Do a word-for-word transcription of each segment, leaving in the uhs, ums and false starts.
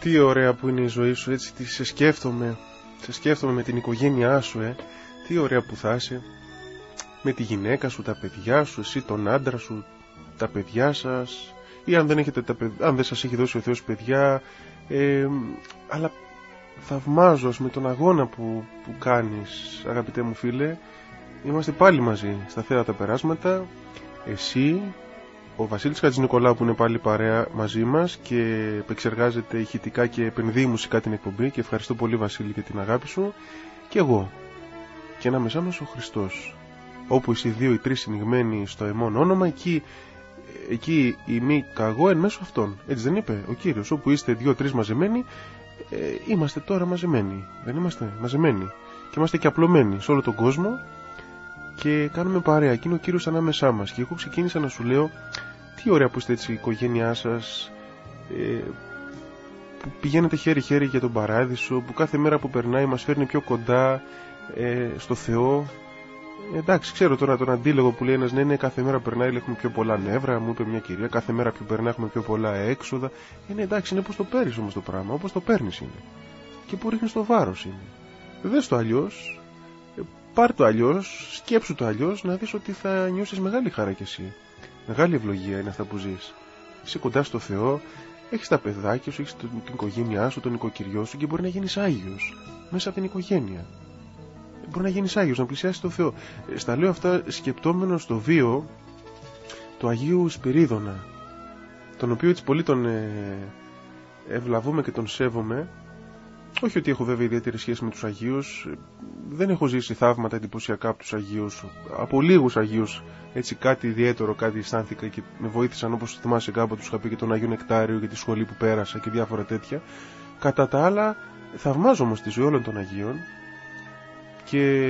Τι ωραία που είναι η ζωή σου, έτσι, τι σε σκέφτομαι, σε σκέφτομαι με την οικογένειά σου, ε. Τι ωραία που θα είσαι, με τη γυναίκα σου, τα παιδιά σου, εσύ τον άντρα σου, τα παιδιά σας, ή αν δεν, έχετε τα παιδιά, αν δεν σας έχει δώσει ο Θεός παιδιά, ε, αλλά θαυμάζω με τον αγώνα που, που κάνεις, αγαπητέ μου φίλε. Είμαστε πάλι μαζί στα θέατα περάσματα, εσύ, ο Βασίλης Χατζηνικολάου που είναι πάλι παρέα μαζί μας και επεξεργάζεται ηχητικά και επενδύει μουσικά την εκπομπή, και ευχαριστώ πολύ Βασίλη για την αγάπη σου, και εγώ, και ανάμεσά μας ο Χριστός, όπου εσύ δύο ή τρεις συνηγμένοι στο εμόν όνομα, εκεί, εκεί η μη καγώ εν μέσω αυτών, έτσι δεν είπε ο Κύριος? Όπου είστε δύο-τρεις μαζεμένοι, ε, είμαστε τώρα μαζεμένοι, δεν είμαστε μαζεμένοι, και είμαστε και απλωμένοι σε όλο τον κόσμο και κάνουμε παρέα, και είναι ο Κύριος ανάμεσά μας. Και εγώ ξεκίνησα να σου λέω τι ωραία που είστε έτσι η οικογένειά σας, ε, που πηγαίνετε χέρι-χέρι για τον παράδεισο, που κάθε μέρα που περνάει μας φέρνει πιο κοντά ε, στο Θεό. Ε, εντάξει, ξέρω τώρα τον αντίλογο που λέει ένας, ναι, ναι, κάθε μέρα περνάει έχουμε πιο πολλά νεύρα, μου είπε μια κυρία, κάθε μέρα που περνάει έχουμε πιο πολλά έξοδα. Ε, ναι, εντάξει, είναι όπως το παίρνεις όμως το πράγμα, όπως το παίρνεις είναι, και που ρίχνεις το βάρος είναι. Δες το αλλιώς, πάρ' το αλλιώς, σκέψου το αλλιώς, να δεις ότι θα νιώσεις μεγάλη χαρά κι εσύ. Μεγάλη ευλογία είναι αυτά που ζεις. Είσαι κοντά στο Θεό, έχεις τα παιδάκια σου, έχεις την οικογένειά σου, τον οικοκυριό σου, και μπορεί να γίνεις Άγιος μέσα από την οικογένεια. Μπορεί να γίνεις Άγιος, να πλησιάσεις το Θεό. Στα λέω αυτά σκεπτόμενο στο βίο του Αγίου Σπυρίδωνα, τον οποίο έτσι πολύ τον ε, ευλαβούμε και τον σέβομαι. Όχι ότι έχω βέβαια ιδιαίτερη σχέση με τους Αγίους, δεν έχω ζήσει θαύματα εντυπωσιακά από τους Αγίους, από λίγους Αγίους έτσι κάτι ιδιαίτερο, κάτι αισθάνθηκα και με βοήθησαν, όπως θυμάσαι κάποτε τους είχα πει, και τον Αγίο Νεκτάριο και τη σχολή που πέρασα και διάφορα τέτοια. Κατά τα άλλα θαυμάζω όμως τη ζωή όλων των Αγίων, και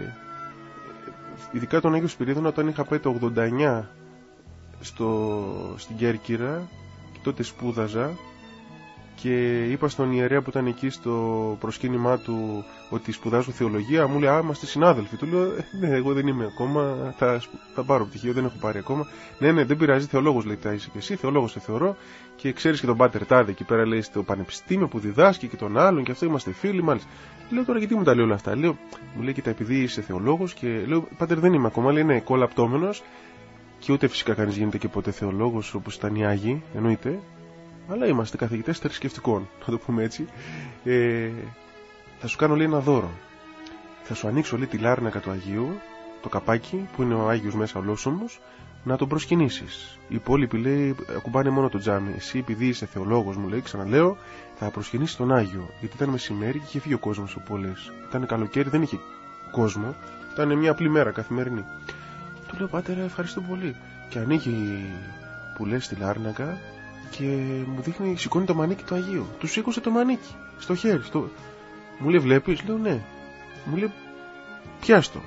ειδικά τον Άγιο Σπυρίδωνα, όταν είχα πάει το ογδόντα εννιά στο, στην Κέρκυρα, και τότε σπούδαζα, και είπα στον ιερέα που ήταν εκεί στο προσκύνημά του ότι σπουδάζω θεολογία, μου λέει, α, είμαστε συνάδελφοι. Του λέω, ναι, εγώ δεν είμαι ακόμα, θα, θα πάρω πτυχίο, δεν έχω πάρει ακόμα. Ναι, ναι, δεν πειράζει, θεολόγος λέει, τα είσαι και εσύ, θεολόγος σε θεωρώ, και ξέρεις και τον Πάτερ Τάδε εκεί πέρα, λέει, στο πανεπιστήμιο που διδάσκει, και τον άλλον, και αυτό είμαστε φίλοι, μάλιστα. Λέω, τώρα γιατί μου τα λέει όλα αυτά? Λέω, μου λέει, κοίτα, επειδή είσαι θεολόγος, και λέω, Πάτερ, δεν είμαι ακόμα, λέει, ναι, κολαπτώμενος, και ούτε φυσικά κανείς γίνεται και ποτέ θεολόγος όπως ήταν οι Άγιοι, εννοείται. Αλλά είμαστε καθηγητές θρησκευτικών, να το πούμε έτσι. Ε, θα σου κάνω, λέει, ένα δώρο. Θα σου ανοίξω, λέει, τη λάρνακα του Αγίου, το καπάκι που είναι ο Άγιος μέσα ολόσωμος, να τον προσκυνήσεις. Οι υπόλοιποι, λέει, ακουμπάνε μόνο το τζάμι. Εσύ, επειδή είσαι θεολόγος, μου λέει, ξαναλέω, θα προσκυνήσεις τον Άγιο. Γιατί ήταν μεσημέρι και είχε φύγει ο κόσμος από πολλές. Ήταν καλοκαίρι, δεν είχε κόσμο. Ήταν μια απλή μέρα καθημερινή. Του λέω, Πάτερ, ευχαριστώ πολύ. Και ανοίγει, που λες, τη λάρνακα, και μου δείχνει, σηκώνει το μανίκι του Αγίου. Του σήκωσε το μανίκι στο χέρι. Στο... Μου λέει, βλέπεις? Λέω, ναι. Μου λέει, πιάστο.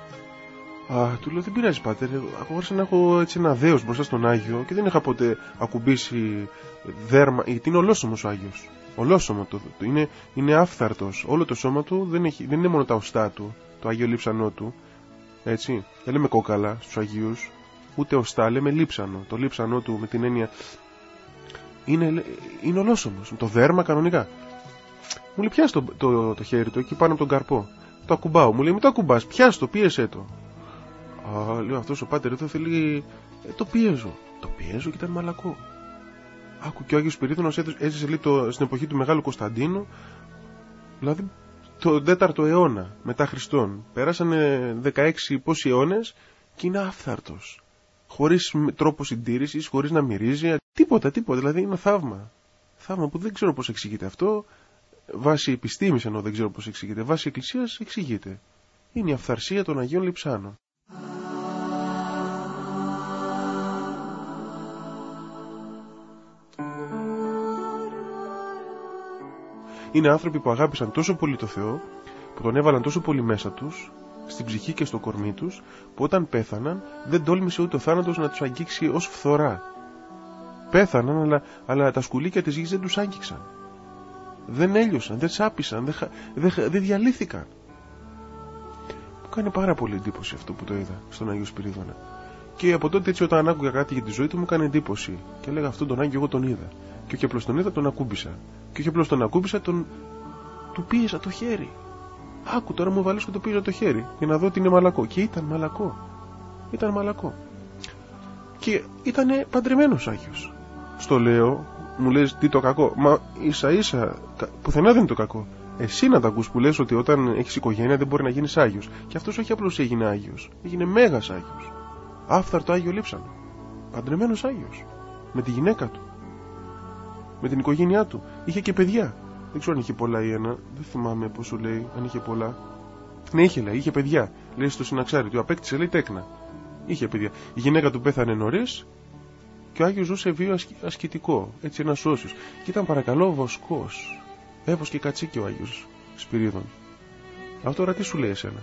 Α, του λέω, δεν πειράζει, Πάτερ. Άρχισα να έχω έτσι ένα δέος μπροστά στον Άγιο, και δεν είχα ποτέ ακουμπήσει δέρμα, γιατί είναι ολόσωμος ο Άγιος. Ολόσωμο το, το είναι, είναι άφθαρτος. Όλο το σώμα του δεν, έχει, δεν είναι μόνο τα οστά του, το Άγιο λείψανό του. Έτσι. Δεν λέμε κόκαλα στους Αγίους, ούτε οστά, λέμε λείψανο. Το λείψανό του με την έννοια. Είναι, είναι ολόσωμος, το δέρμα κανονικά. Μου λέει, πιάσ' το, το, το χέρι του εκεί πάνω από τον καρπό. Το ακουμπάω. Μου λέει, μην το ακουμπάς, πιάσ' το, πίεσέ το. Α, λέω, αυτός ο Πάτερ εδώ θέλει. Ε, το πιέζω. Το πιέζω και ήταν μαλακό. Άκου, και ο Άγιος Σπυρίδωνας έζησε, λέει, το, στην εποχή του Μεγάλου Κωνσταντίνου, δηλαδή τον τέταρτο αιώνα μετά Χριστόν. Πέρασανε δεκαέξι πόσοι αιώνες, και είναι άφθαρτος. Χωρίς τρόπο συντήρησης, χωρίς να μυρίζει, τίποτα, τίποτα. Δηλαδή είναι θαύμα. Θαύμα που δεν ξέρω πώς εξηγείται αυτό. Βάσει επιστήμης, ενώ δεν ξέρω πώς εξηγείται. Βάσει εκκλησίας εξηγείται. Είναι η αυθαρσία των Αγίων Λειψάνων. Είναι άνθρωποι που αγάπησαν τόσο πολύ το Θεό, που τον έβαλαν τόσο πολύ μέσα τους, στην ψυχή και στο κορμί τους, που όταν πέθαναν δεν τόλμησε ούτε ο θάνατος να τους αγγίξει ως φθορά. Πέθαναν, αλλά, αλλά τα σκουλίκια της γης δεν τους άγγιξαν. Δεν έλειωσαν, δεν σάπισαν, δεν, δεν, δεν διαλύθηκαν. Μου κάνει πάρα πολύ εντύπωση αυτό που το είδα στον Άγιο Σπυρίδωνα. Και από τότε έτσι όταν άκουγα κάτι για τη ζωή του μου έκανε εντύπωση. Και έλεγα αυτόν τον Άγιο εγώ τον είδα. Και όχι απλώς τον είδα, τον ακούμπησα. Και όχι απλώς τον ακούμπησα, τον... του πίεσα το χέρι. Άκου τώρα μου βάλεις και το πίεσα το χέρι. Για να δω ότι είναι μαλακό. Και ήταν μαλακό. Ήταν μαλακό. Και ήταν παντρεμένος Άγιος. Στο λέω, μου λες τι το κακό. Μα ίσα ίσα, πουθενά δεν είναι το κακό. Εσύ να τα ακούς που λες ότι όταν έχεις οικογένεια δεν μπορεί να γίνεις Άγιος. Και αυτός όχι απλώς έγινε Άγιος. Έγινε μέγας Άγιος. Άφθαρτο Άγιο Λείψανο. Παντρεμένος Άγιος. Με τη γυναίκα του. Με την οικογένειά του. Είχε και παιδιά. Δεν ξέρω αν είχε πολλά ή ένα. Δεν θυμάμαι πόσο λέει, αν είχε πολλά. Ναι, είχε λέει, είχε παιδιά. Λέει στο συναξάρι του. Απέκτησε λέει τέκνα. Είχε παιδιά. Η γυναίκα του πέθανε νωρίς και ο Άγιος ζούσε βίο ασκητικό. Έτσι ένας όσιος. Και ήταν παρακαλώ βοσκός. Έβοσκε κατσίκι ο Άγιος Σπυρίδων. Αυτό τώρα τι σου λέει εσένα?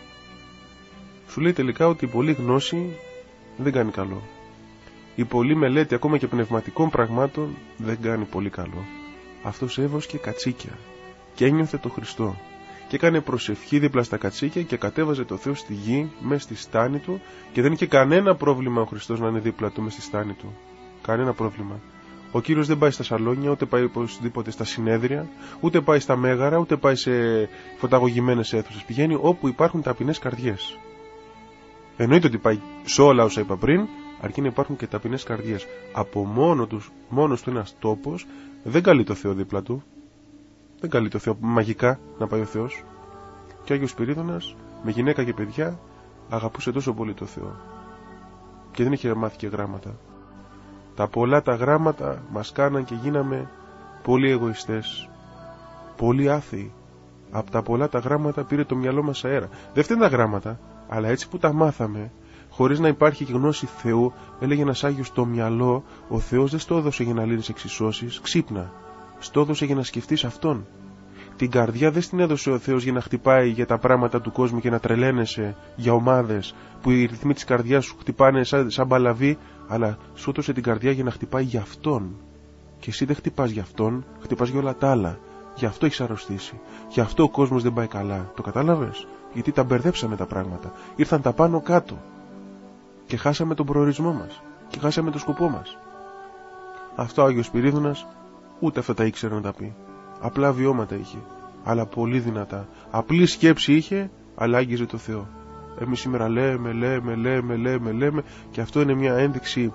Σου λέει τελικά ότι η πολλή γνώση δεν κάνει καλό. Η πολλή μελέτη ακόμα και πνευματικών πραγμάτων δεν κάνει πολύ καλό. Αυτός έβοσκε κατσίκια και ένιωθε το Χριστό και έκανε προσευχή δίπλα στα κατσίκια και κατέβαζε το Θεό στη γη μέσα στη στάνη του και δεν είχε κανένα πρόβλημα ο Χριστός να είναι δίπλα του μέσα στη στάνη του. Κανένα πρόβλημα. Ο Κύριος δεν πάει στα σαλόνια, ούτε πάει οπωσδήποτε στα συνέδρια, ούτε πάει στα μέγαρα, ούτε πάει σε φωταγωγημένες αίθουσες. Πηγαίνει όπου υπάρχουν ταπεινές καρδιές. Εννοείται ότι πάει σε όλα όσα είπα πριν, αρκεί να υπάρχουν και ταπεινές καρδιές. Από μόνο τους, μόνος του ένας τόπος δεν καλεί το Θεό δίπλα του. Δεν καλεί το Θεό μαγικά να πάει ο Θεός. Και ο Άγιος Σπυρίδωνας με γυναίκα και παιδιά αγαπούσε τόσο πολύ το Θεό. Και δεν είχε μάθει και γράμματα. Τα πολλά τα γράμματα μας κάναν και γίναμε πολύ εγωιστές, πολύ άθεοι. Από τα πολλά τα γράμματα πήρε το μυαλό μας αέρα. Δεν φταίνουν τα γράμματα, αλλά έτσι που τα μάθαμε, χωρίς να υπάρχει και γνώση Θεού, έλεγε ένας Άγιος, το μυαλό ο Θεός δεν στο έδωσε για να λύνεις εξισώσεις, ξύπνα. Στο έδωσε για να σκεφτείς Αυτόν. Την καρδιά δεν στην έδωσε ο Θεός για να χτυπάει για τα πράγματα του κόσμου και να τρελαίνεσαι για ομάδες που οι ρυθμοί της καρδιάς σου χτυπάνε σαν, σαν μπαλαβί, αλλά σου έδωσε την καρδιά για να χτυπάει για Αυτόν. Και εσύ δεν χτυπάς για Αυτόν, χτυπάς για όλα τα άλλα. Γι' αυτό έχεις αρρωστήσει. Γι' αυτό ο κόσμος δεν πάει καλά. Το κατάλαβες? Γιατί τα μπερδέψαμε τα πράγματα. Ήρθαν τα πάνω κάτω. Και χάσαμε τον προορισμό μας. Και χάσαμε τον σκοπό μας. Αυτό ο Άγιος Σπυρίδωνας ούτε αυτά τα ήξερε να τα πει. Απλά βιώματα είχε. Αλλά πολύ δυνατά. Απλή σκέψη είχε, αλλά άγγιζε το Θεό. Εμείς σήμερα λέμε, λέμε, λέμε, λέμε, λέμε, και αυτό είναι μια ένδειξη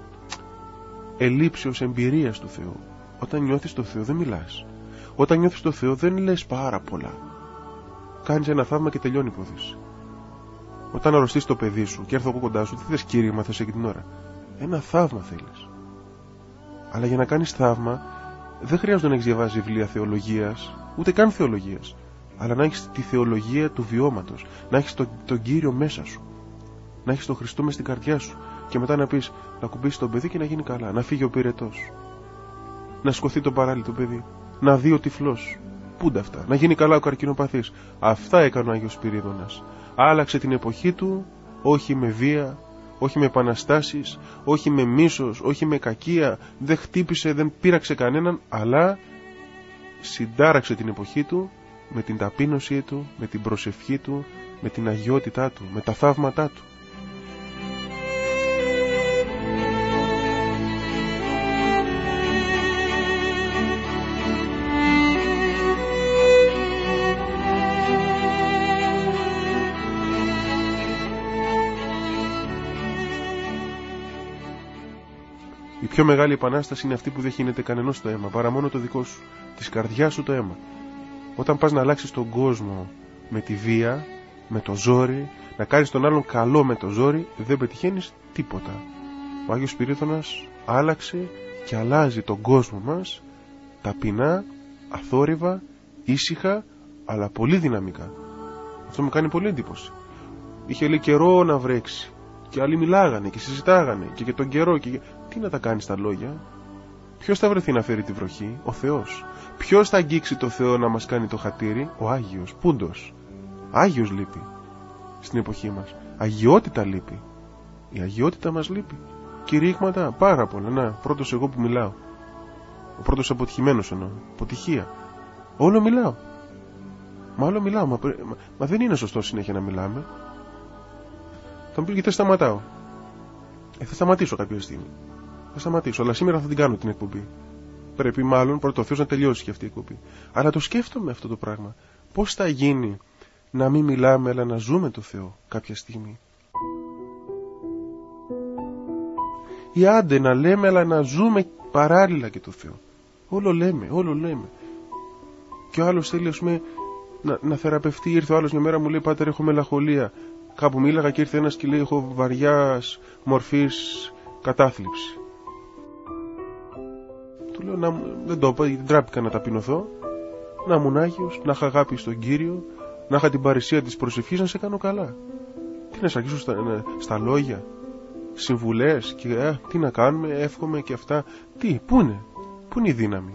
ελλείψεως εμπειρίας του Θεού. Όταν νιώθεις το Θεό δεν μιλάς. Όταν νιώθεις το Θεό δεν λες πάρα πολλά. Κάνεις ένα θαύμα και τελειώνει η υπόθεση. Όταν αρρωστείς το παιδί σου και έρθω εγώ κοντά σου, τι θες κήρυγμα, θες εκείνη την ώρα? Ένα θαύμα θέλεις. Αλλά για να κάνεις θαύμα δεν χρειάζεται να έχεις διαβάσει βιβλία θεολογίας, ούτε καν θεολογίας, αλλά να έχεις τη θεολογία του βιώματος, να έχεις τον, τον Κύριο μέσα σου, να έχεις τον Χριστό μες στην καρδιά σου και μετά να πεις, να κουμπίσεις τον παιδί και να γίνει καλά, να φύγει ο πυρετός, να σκοθεί το παράλι το παιδί, να δει ο τυφλός. Πούνται αυτά, να γίνει καλά ο καρκινοπαθής. Αυτά έκανε ο Άγιος Σπυρίδωνας. Άλλαξε την εποχή του, όχι με βία, όχι με επαναστάσεις, όχι με μίσος, όχι με κακία, δεν χτύπησε, δεν πείραξε κανέναν, αλλά συντάραξε την εποχή του με την ταπείνωσή του, με την προσευχή του, με την αγιότητά του, με τα θαύματά του. Η πιο μεγάλη επανάσταση είναι αυτή που δεν χύνεται κανενός το αίμα, παρά μόνο το δικό σου, της καρδιάς σου το αίμα. Όταν πας να αλλάξεις τον κόσμο με τη βία, με το ζόρι, να κάνεις τον άλλον καλό με το ζόρι, δεν πετυχαίνεις τίποτα. Ο Άγιος Σπυρίδωνας άλλαξε και αλλάζει τον κόσμο μας ταπεινά, αθόρυβα, ήσυχα, αλλά πολύ δυναμικά. Αυτό μου κάνει πολύ εντύπωση. Είχε λέει καιρό να βρέξει και άλλοι μιλάγανε και συζητάγανε και για τον καιρό και... Τι να τα κάνει τα λόγια? Ποιος θα βρεθεί να φέρει τη βροχή? Ο Θεός. Ποιος θα αγγίξει το Θεό να μας κάνει το χατήρι? Ο Άγιος. Πούντος. Άγιος λείπει στην εποχή μας. Αγιότητα λείπει. Η αγιότητα μας λείπει. Κηρύγματα πάρα πολλά. Να, πρώτος εγώ που μιλάω. Ο πρώτος αποτυχημένος εννοώ. Αποτυχία. Όλο μιλάω. Μα όλο μιλάω. Μα, μα, μα δεν είναι σωστό συνέχεια να μιλάμε. Θα μου πει γιατί σταματάω. Ε, θα σταματήσω κάποια στιγμή. Θα σταματήσω, αλλά σήμερα θα την κάνω την εκπομπή. Πρέπει μάλλον πρώτο ο Θεός να τελειώσει και αυτή η εκπομπή. Αλλά το σκέφτομαι αυτό το πράγμα. Πώς θα γίνει να μην μιλάμε, αλλά να ζούμε το Θεό κάποια στιγμή. Ή άντε να λέμε, αλλά να ζούμε παράλληλα και το Θεό. Όλο λέμε, όλο λέμε. Και ο άλλος θέλει, ας πούμε, να, να θεραπευτεί. Ήρθε ο άλλος μια μέρα, μου λέει: Πάτερ, έχω μελαγχολία. Κάπου μίλαγα και ήρθε ένας και λέει: Έχω βαριάς μορφής κατάθλιψη. Του λέω: να, δεν το είπα, δεν τράπηκα να ταπεινωθώ. Να ήμουν Άγιος, να είχα αγάπη στον Κύριο, να είχα την παρησία της προσευχής, να σε κάνω καλά. Τι να σε αρχίσω στα, στα λόγια, συμβουλές και ε, τι να κάνουμε, εύχομαι και αυτά. Τι, πού είναι, πού είναι η δύναμη.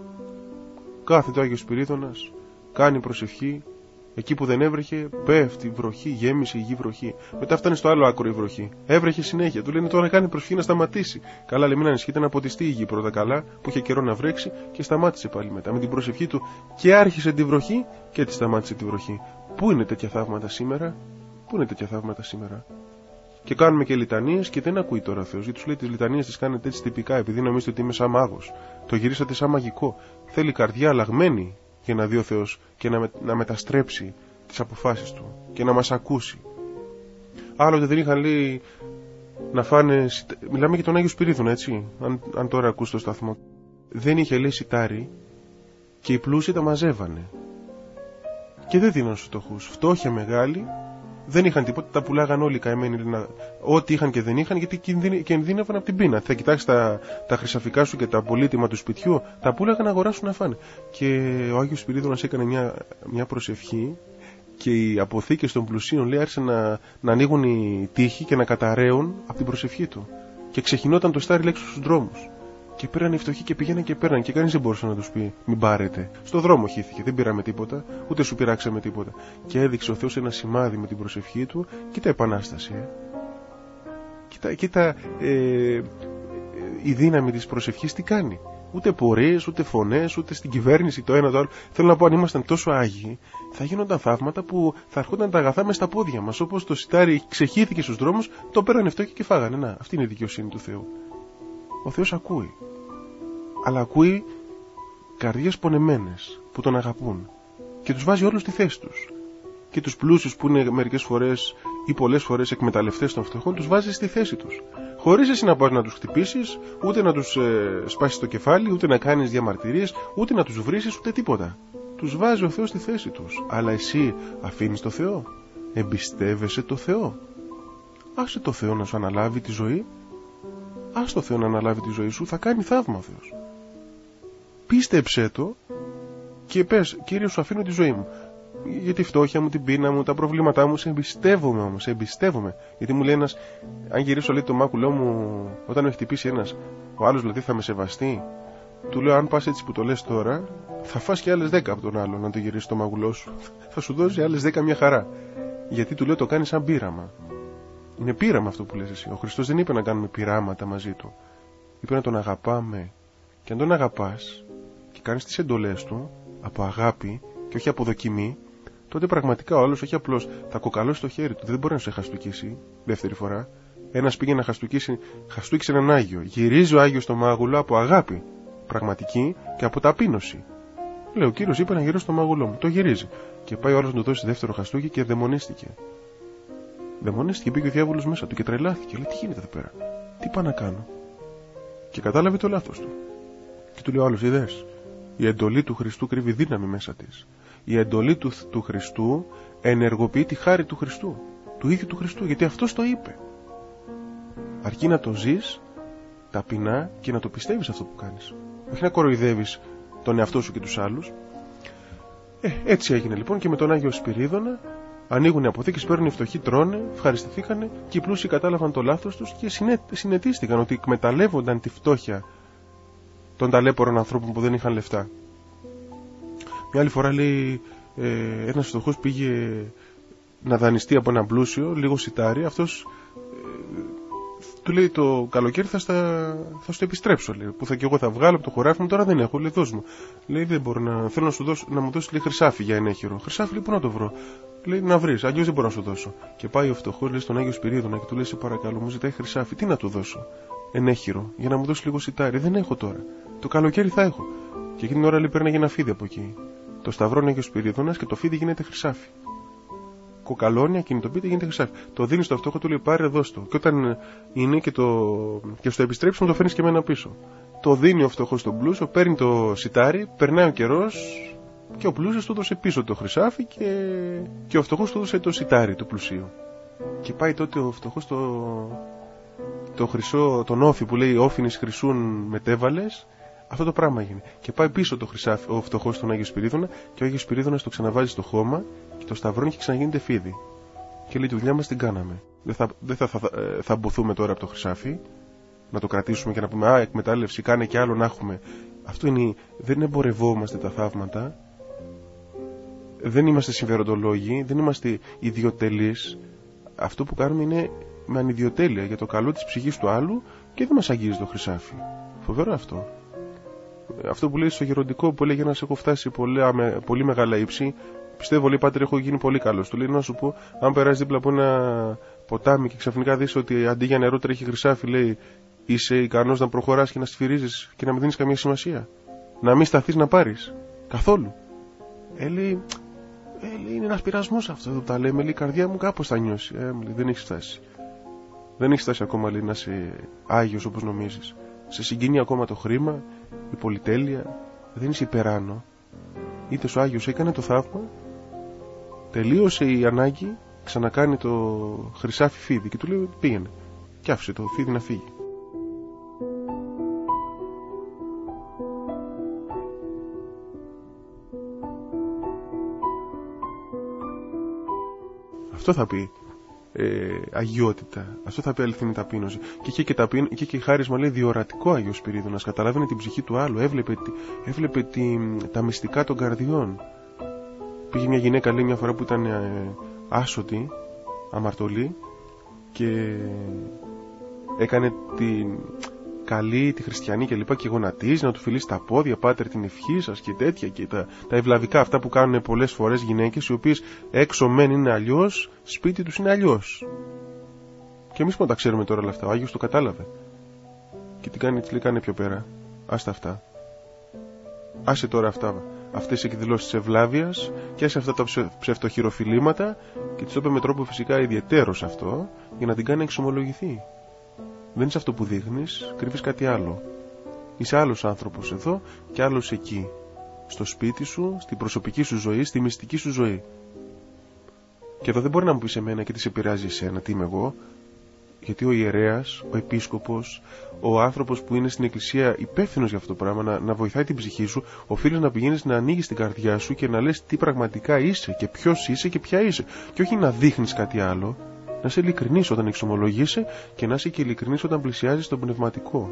Κάθεται ο Άγιος Σπυρίδωνας, κάνει προσευχή. Εκεί που δεν έβρεχε, πέφτει βροχή, γέμισε η γη βροχή. Μετά φτάνει στο άλλο άκρο η βροχή. Έβρεχε συνέχεια. Του λένε τώρα κάνει προσευχή να σταματήσει. Καλά, λέει, μην ανησυχείτε, να ποτιστεί η γη πρώτα καλά, που είχε καιρό να βρέξει, και σταμάτησε πάλι μετά. Με την προσευχή του και άρχισε τη βροχή και τη σταμάτησε τη βροχή. Πού είναι τέτοια θαύματα σήμερα, πού είναι τέτοια θαύματα σήμερα. Και κάνουμε και λιτανίες και δεν ακούει τώρα ο Θεός. Γιατί του λέει: τις λιτανίες τις κάνετε έτσι τυπικά, επειδή νομίζετε ότι είμαι σαν μάγος. Το γυρίσατε σαν μαγικό. Θέλει καρδιά αλλαγμένη για να δει ο Θεός και να, με, να μεταστρέψει τις αποφάσεις του και να μας ακούσει. Άλλοτε δεν είχαν, λέει, να φάνε. Μιλάμε για τον Άγιο Σπυρίδωνα, έτσι. Αν, αν τώρα ακούς το σταθμό. Δεν είχε, λέει, σιτάρι και οι πλούσιοι τα μαζεύανε. Και δεν δίναν στους φτωχούς. Φτώχεια μεγάλη, δεν είχαν τίποτα, τα πουλάγαν όλοι καημένοι. Ό,τι είχαν και δεν είχαν, γιατί κινδύνευαν από την πείνα. Θα κοιτάξει τα, τα χρυσαφικά σου και τα πολύτιμα του σπιτιού, τα πουλάγαν να αγοράσουν να φάνε. Και ο Άγιος Σπυρίδωνας έκανε μια, μια προσευχή και οι αποθήκες των πλουσίων, λέει, άρχισαν να, να ανοίγουν οι τοίχοι και να καταραίουν από την προσευχή του. Και ξεχυνόταν το στάρι λέξω στους δρόμους. Και πέραν οι φτωχοί και πήγαιναν και πέραν. Και κανείς δεν μπορούσε να τους πει: μην πάρετε. Στο δρόμο χύθηκε, δεν πήραμε τίποτα, ούτε σου πειράξαμε τίποτα. Και έδειξε ο Θεός ένα σημάδι με την προσευχή του. Κοίτα επανάσταση. Ε. Κοίτα, κοίτα ε, ε, η δύναμη της προσευχής τι κάνει. Ούτε πορείες, ούτε φωνές, ούτε στην κυβέρνηση το ένα το άλλο. Θέλω να πω, αν ήμασταν τόσο άγιοι, θα γίνονταν θαύματα που θα έρχονταν τα αγαθά μες στα πόδια μας. Όπως το σιτάρι ξεχύθηκε στους δρόμους, το πέρανε φτώχοι και φάγανε. Να, αυτή είναι η δικαιοσύνη του Θεού. Ο Θεός ακούει, αλλά ακούει καρδιές πονεμένες που τον αγαπούν και τους βάζει όλους στη θέση τους. Και τους πλούσιους που είναι μερικές φορές ή πολλές φορές εκμεταλλευτές των φτωχών, τους βάζει στη θέση τους. Χωρίς εσύ να πας να τους χτυπήσεις, ούτε να τους ε, σπάσεις το κεφάλι, ούτε να κάνεις διαμαρτυρίες, ούτε να τους βρήσεις, ούτε τίποτα. Τους βάζει ο Θεός στη θέση τους. Αλλά εσύ αφήνεις το Θεό, εμπιστεύεσαι το Θεό. Άσε το Θεό να σου αναλάβει τη ζωή. Ας το Θεό να αναλάβει τη ζωή σου, θα κάνει θαύμα ο Θεός. Πίστεψέ το και πες: Κύριε, σου αφήνω τη ζωή μου. Για τη φτώχεια μου, την πείνα μου, τα προβλήματά μου, σε εμπιστεύομαι όμως, σε εμπιστεύομαι. Γιατί μου λέει ένας, αν γυρίσω, λέει, το μάκουλό μου, όταν με χτυπήσει ένας, ο άλλος δηλαδή θα με σεβαστεί. Του λέω: αν πας έτσι που το λες τώρα, θα φας και άλλες δέκα από τον άλλον να το γυρίσει το μάκουλό σου. Θα σου δώσει άλλες δέκα μια χαρά. Γιατί του λέω: το κάνει σαν πείραμα. Είναι πείραμα αυτό που λες εσύ. Ο Χριστός δεν είπε να κάνουμε πειράματα μαζί του. Είπε να τον αγαπάμε. Και αν τον αγαπάς και κάνεις τις εντολές του από αγάπη και όχι από δοκιμή, τότε πραγματικά ο άλλος όχι απλώς θα κοκαλώσει το χέρι του. Δεν μπορεί να σε χαστούκίσει δεύτερη φορά. Ένας πήγε να χαστούκίσει, χαστούκισε έναν Άγιο. Γυρίζει ο Άγιος στο μάγουλο από αγάπη πραγματική και από ταπείνωση. Λέει: ο Κύριος είπε να γυρίσω στο μάγουλό μου. Το γυρίζει. Και πάει ο άλλος να του δώσει δεύτερο χαστούκι και δαιμονίστηκε. Δαιμονίστηκε, πήγε ο διάβολος μέσα του και τρελάθηκε. Λέει: τι γίνεται εδώ πέρα, τι πάω να κάνω. Και κατάλαβε το λάθος του. Και του λέει ο άλλος: είδες, η εντολή του Χριστού κρύβει δύναμη μέσα της. Η εντολή του, του Χριστού ενεργοποιεί τη χάρη του Χριστού, του ίδιου του Χριστού, γιατί αυτός το είπε. Αρκεί να το ζεις ταπεινά και να το πιστεύεις αυτό που κάνεις. Όχι να κοροϊδεύεις τον εαυτό σου και τους άλλους. Ε, έτσι έγινε λοιπόν και με τον Άγιο Σπυρίδωνα. Ανοίγουν οι αποθήκες, παίρνουν οι φτωχοί, τρώνε, ευχαριστηθήκανε και οι πλούσιοι κατάλαβαν το λάθος τους και συνετίστηκαν ότι εκμεταλλεύονταν τη φτώχεια των ταλέπορων ανθρώπων που δεν είχαν λεφτά. Μια άλλη φορά, λέει, ε, ένας φτωχός πήγε να δανειστεί από έναν πλούσιο λίγο σιτάρι. Αυτός ε, Του λέει το καλοκαίρι θα, στα, θα στο επιστρέψω. Λέει, που θα και εγώ θα βγάλω από το χωράφι μου, τώρα δεν έχω. Λέει, δώσ' μου. Λέει, δεν μπορώ να. Θέλω να, σου δώσω, να μου δώσει λέει, χρυσάφι για ενέχειρο. Χρυσάφι, λέει, πού να το βρω. Λέει, να βρει, αλλιώ δεν μπορώ να σου δώσω. Και πάει ο φτωχός, λέει, στον Άγιο Σπυρίδωνα και του λέει, σε παρακαλώ, μου ζητάει χρυσάφι. Τι να του δώσω. Ενέχειρο, για να μου δώσει λίγο σιτάρι. Δεν έχω τώρα. Το καλοκαίρι θα έχω. Και εκείνη την ώρα λέει, παίρναγε ένα φίδι από εκεί. Το σταυρώνει ο Άγιο Σπυρίδωνα και το φίδι γίνεται χρυσάφι. Κοκαλώνια, κινητοποιείται, γίνεται χρυσάφι. Το δίνει στο φτωχό, του λέει πάρε δώσ' το. Και όταν είναι και, το... και στο επιστρέψιμο το φέρνει και εμένα πίσω. Το δίνει ο φτωχό στον πλούσιο, παίρνει το σιτάρι, περνάει ο καιρό και ο πλούσιος του έδωσε πίσω το χρυσάφι και, και ο φτωχό του έδωσε το σιτάρι του πλουσίου. Και πάει τότε ο φτωχό το... το χρυσό, τον όφι που λέει όφινες χρυσούν μετέβαλες. Αυτό το πράγμα έγινε. Και πάει πίσω το χρυσάφι, ο φτωχός στον Άγιο Σπυρίδωνα και ο Άγιος Σπυρίδωνας το ξαναβάζει στο χώμα και το σταυρώνει και ξαναγίνεται φίδι. Και λέει τη δουλειά μας την κάναμε. Δεν θα, δεν θα, θα, θα, θα μπουθούμε τώρα από το χρυσάφι, να το κρατήσουμε και να πούμε α, εκμετάλλευση, κάνε και άλλο να έχουμε. Αυτό είναι, δεν εμπορευόμαστε τα θαύματα, δεν είμαστε συμφεροντολόγοι, δεν είμαστε ιδιοτελείς. Αυτό που κάνουμε είναι με ανιδιοτέλεια για το καλό της ψυχής του άλλου και δεν μας αγγίζει το χρυσάφι. Φοβερό αυτό. Αυτό που λέει στο γεροντικό που λέει για να σε έχω φτάσει πολύ, πολύ μεγάλα ύψη, πιστεύω λέει πάτερ έχω γίνει πολύ καλός. Του λέει να σου πω, αν περάσει δίπλα από ένα ποτάμι και ξαφνικά δεις ότι αντί για νερό τρέχει χρυσάφι, λέει είσαι ικανός να προχωράς και να σφυρίζεις και να μην δίνεις καμία σημασία. Να μην σταθείς να πάρεις. Καθόλου. Ε, λέει, ε, λέει είναι ένας πειρασμός αυτό που τα λέμε, λέει η καρδιά μου κάπως θα νιώσει. Ε, λέει, δεν έχεις φτάσει. Δεν έχεις φτάσει ακόμα λέει, να είσαι άγιος όπως νομίζεις. Σε συγκινεί ακόμα το χρήμα, η πολυτέλεια, δεν είσαι υπεράνω. Είτε ο Άγιος έκανε το θαύμα, τελείωσε η ανάγκη, ξανακάνει το χρυσάφι φίδι και του λέει πήγαινε και άφησε το φίδι να φύγει. Αυτό θα πει ε, αγιότητα, αυτό θα πει αληθινή ταπείνωση. Και είχε και, ταπείν, και, και χάρισμα λέει διορατικό Άγιος Σπυρίδωνας, καταλάβαινε την ψυχή του άλλου, έβλεπε, έβλεπε τη, τα μυστικά των καρδιών. Πήγε μια γυναίκα λέει μια φορά που ήταν ε, άσωτη, αμαρτωλή και έκανε την καλή, τη χριστιανή και λοιπά και γονατίζει να του φιλήσει τα πόδια, πάτερ την ευχή σας και τέτοια και τα, τα ευλαβικά αυτά που κάνουν πολλές φορές γυναίκες οι οποίες έξω μεν είναι αλλιώς, σπίτι τους είναι αλλιώς. Και εμείς που τα ξέρουμε τώρα όλα αυτά, ο Άγιος το κατάλαβε. Και τι κάνει, τι λέει, κάνε πιο πέρα. Άστα αυτά. Άσε τώρα αυτά, αυτές οι εκδηλώσεις της ευλάβειας και άσε αυτά τα ψευτοχειροφιλήματα και τις είπε με τρόπο φυσικά ιδιαιτέρως αυτό για να την κάνει να εξομολογηθεί. Δεν είσαι αυτό που δείχνεις, κρύβεις κάτι άλλο. Είσαι άλλος άνθρωπος εδώ και άλλος εκεί. Στο σπίτι σου, στην προσωπική σου ζωή, στη μυστική σου ζωή. Και εδώ δεν μπορεί να μου πεις εμένα και τι σε επηρεάζει εσένα, τι είμαι εγώ. Γιατί ο ιερέας, ο επίσκοπος, ο άνθρωπος που είναι στην εκκλησία υπεύθυνος για αυτό το πράγμα, να, να βοηθάει την ψυχή σου, οφείλεις να πηγαίνεις να ανοίγεις την καρδιά σου και να λες τι πραγματικά είσαι και ποιος είσαι και ποια είσαι. Και όχι να δείχνεις κάτι άλλο. Να είσαι ειλικρινής όταν εξομολογείσαι και να είσαι και ειλικρινής όταν πλησιάζεις τον πνευματικό.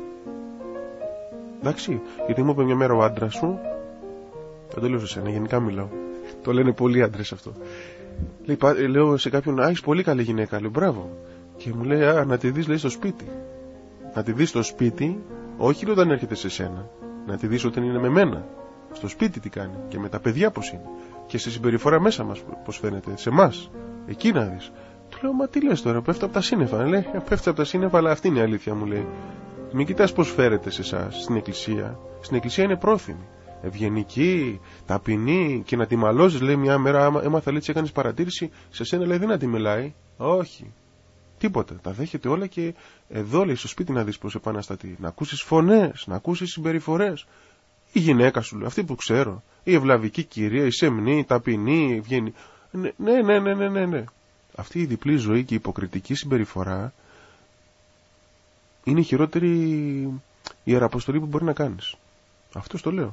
Εντάξει, γιατί μου είπε μια μέρα ο άντρας σου, δεν το λέω σε σένα, γενικά μιλάω. Το λένε πολλοί άντρες αυτό. Λέει, λέω σε κάποιον, α, έχεις πολύ καλή γυναίκα. Λέω, μπράβο. Και μου λέει, α, να τη δεις, λέει, στο σπίτι. Να τη δεις στο σπίτι, όχι όταν έρχεται σε σένα. Να τη δεις όταν είναι με μένα. Στο σπίτι τι κάνει και με τα παιδιά πώς είναι. Και στη συμπεριφορά μέσα μας πώς φαίνεται, σε εμάς. Εκεί να δεις. Του λέω, μα τι λες τώρα, πέφτω από τα σύννεφα. Λέει, πέφτω από τα σύννεφα, αλλά αυτή είναι η αλήθεια, μου λέει. Μην κοιτάς πώς φέρετε σε εσάς στην εκκλησία. Στην εκκλησία είναι πρόθυμη, ευγενική, ταπεινή και να τη μαλώσεις, λέει μια μέρα, έμαθα, λέει, έτσι έκανες παρατήρηση, σε σένα, λέει, δεν να τη μιλάει. Όχι. Τίποτα. Τα δέχεται όλα και εδώ, λέει, στο σπίτι να δεις πώς επαναστατεί. Να ακούσεις φωνές, να ακούσεις συμπεριφορές. Η γυναίκα σου, λέει, αυτή που ξέρω. Η ευλαβική κυρία, η σεμνή, η ταπεινή, η ευγενή. Ναι, ναι, ναι, ναι, ναι, ναι. Αυτή η διπλή ζωή και η υποκριτική συμπεριφορά είναι η χειρότερη ιεραποστολή που μπορεί να κάνεις. Αυτό το λέω.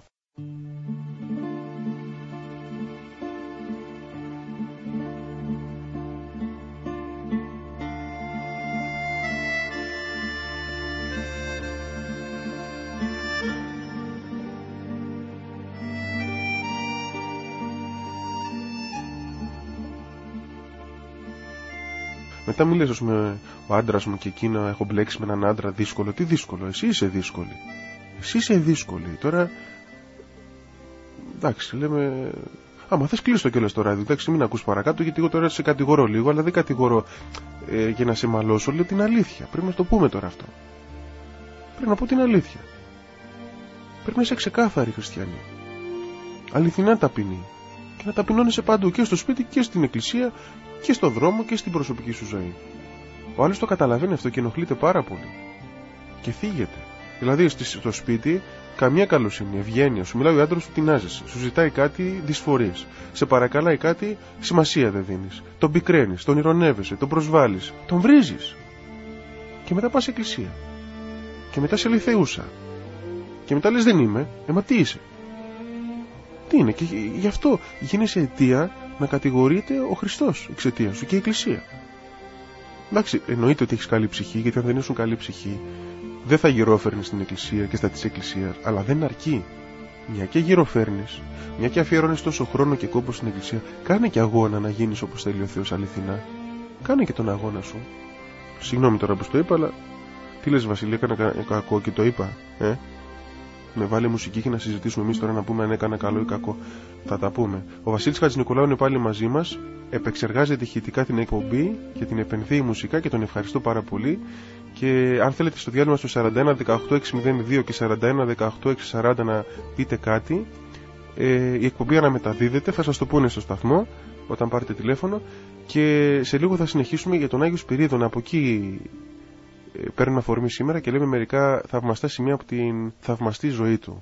Μετά μου λες, ας πούμε, ο άντρας μου και εκείνο έχω μπλέξει με έναν άντρα δύσκολο. Τι δύσκολο, εσύ είσαι δύσκολη. Εσύ είσαι δύσκολη. Τώρα, εντάξει, λέμε, άμα θες κλείστο κιόλας το ράδιο, εντάξει, μην ακούς παρακάτω, γιατί εγώ τώρα σε κατηγορώ λίγο, αλλά δεν κατηγορώ ε, για να σε μαλώσω, λέω την αλήθεια. Πρέπει να το πούμε τώρα αυτό. Πρέπει να πω την αλήθεια. Πρέπει να είσαι ξεκάθαρη, χριστιανή. Αληθινά ταπεινή. Και να ταπεινώνεσαι παντού, και στο σπίτι και στην εκκλησία και στο δρόμο και στην προσωπική σου ζωή. Ο άλλος το καταλαβαίνει αυτό και ενοχλείται πάρα πολύ. Και θίγεται. Δηλαδή στο σπίτι καμία καλοσύνη, ευγένεια. Σου μιλάει ο άντρας σου, τεινάζεσαι. Σου ζητάει κάτι, δυσφορείς. Σε παρακαλάει κάτι, σημασία δεν δίνεις. Τον πικραίνεις, τον ειρωνεύεσαι, τον προσβάλλεις, τον βρίζεις. Και μετά πας εκκλησία. Και μετά σε λέει θεούσα. Και μετά λες δεν είμαι, ε μα τι είσαι. Τι είναι, και γι' αυτό γίνεσαι αιτία να κατηγορείται ο Χριστός εξαιτία σου και η Εκκλησία. Εντάξει, εννοείται ότι έχεις καλή ψυχή, γιατί αν δεν ήσουν καλή ψυχή, δεν θα γυρόφερνεις στην Εκκλησία και στα της Εκκλησίας, αλλά δεν αρκεί. Μια και γυροφέρνεις, μια και αφιερώνεις τόσο χρόνο και κόπο στην Εκκλησία, κάνε και αγώνα να γίνεις όπως θέλει ο Θεός αληθινά. Κάνε και τον αγώνα σου. Συγγνώμη τώρα που το είπα, αλλά τι λες, Βασίλη, έκανα κακό και το είπα, ε? Με βάλει μουσική και να συζητήσουμε εμείς τώρα να πούμε αν έκανα καλό ή κακό. Θα τα πούμε. Ο Βασίλης Χατζηνικολάου είναι πάλι μαζί μας. Επεξεργάζεται ηχητικά την εκπομπή και την επενδύει μουσικά και τον ευχαριστώ πάρα πολύ. Και αν θέλετε στο διάλειμμα στο σαράντα ένα δεκαοκτώ εξακόσια δύο και σαράντα ένα δεκαοκτώ εξακόσια σαράντα να πείτε κάτι, ε, η εκπομπή αναμεταδίδεται. Θα σας το πούνε στο σταθμό όταν πάρετε τηλέφωνο. Και σε λίγο θα συνεχίσουμε για τον Άγιο Σπυρίδωνα. Από εκεί παίρνουμε αφορμή σήμερα και λέμε μερικά θαυμαστά σημεία από την θαυμαστή ζωή του.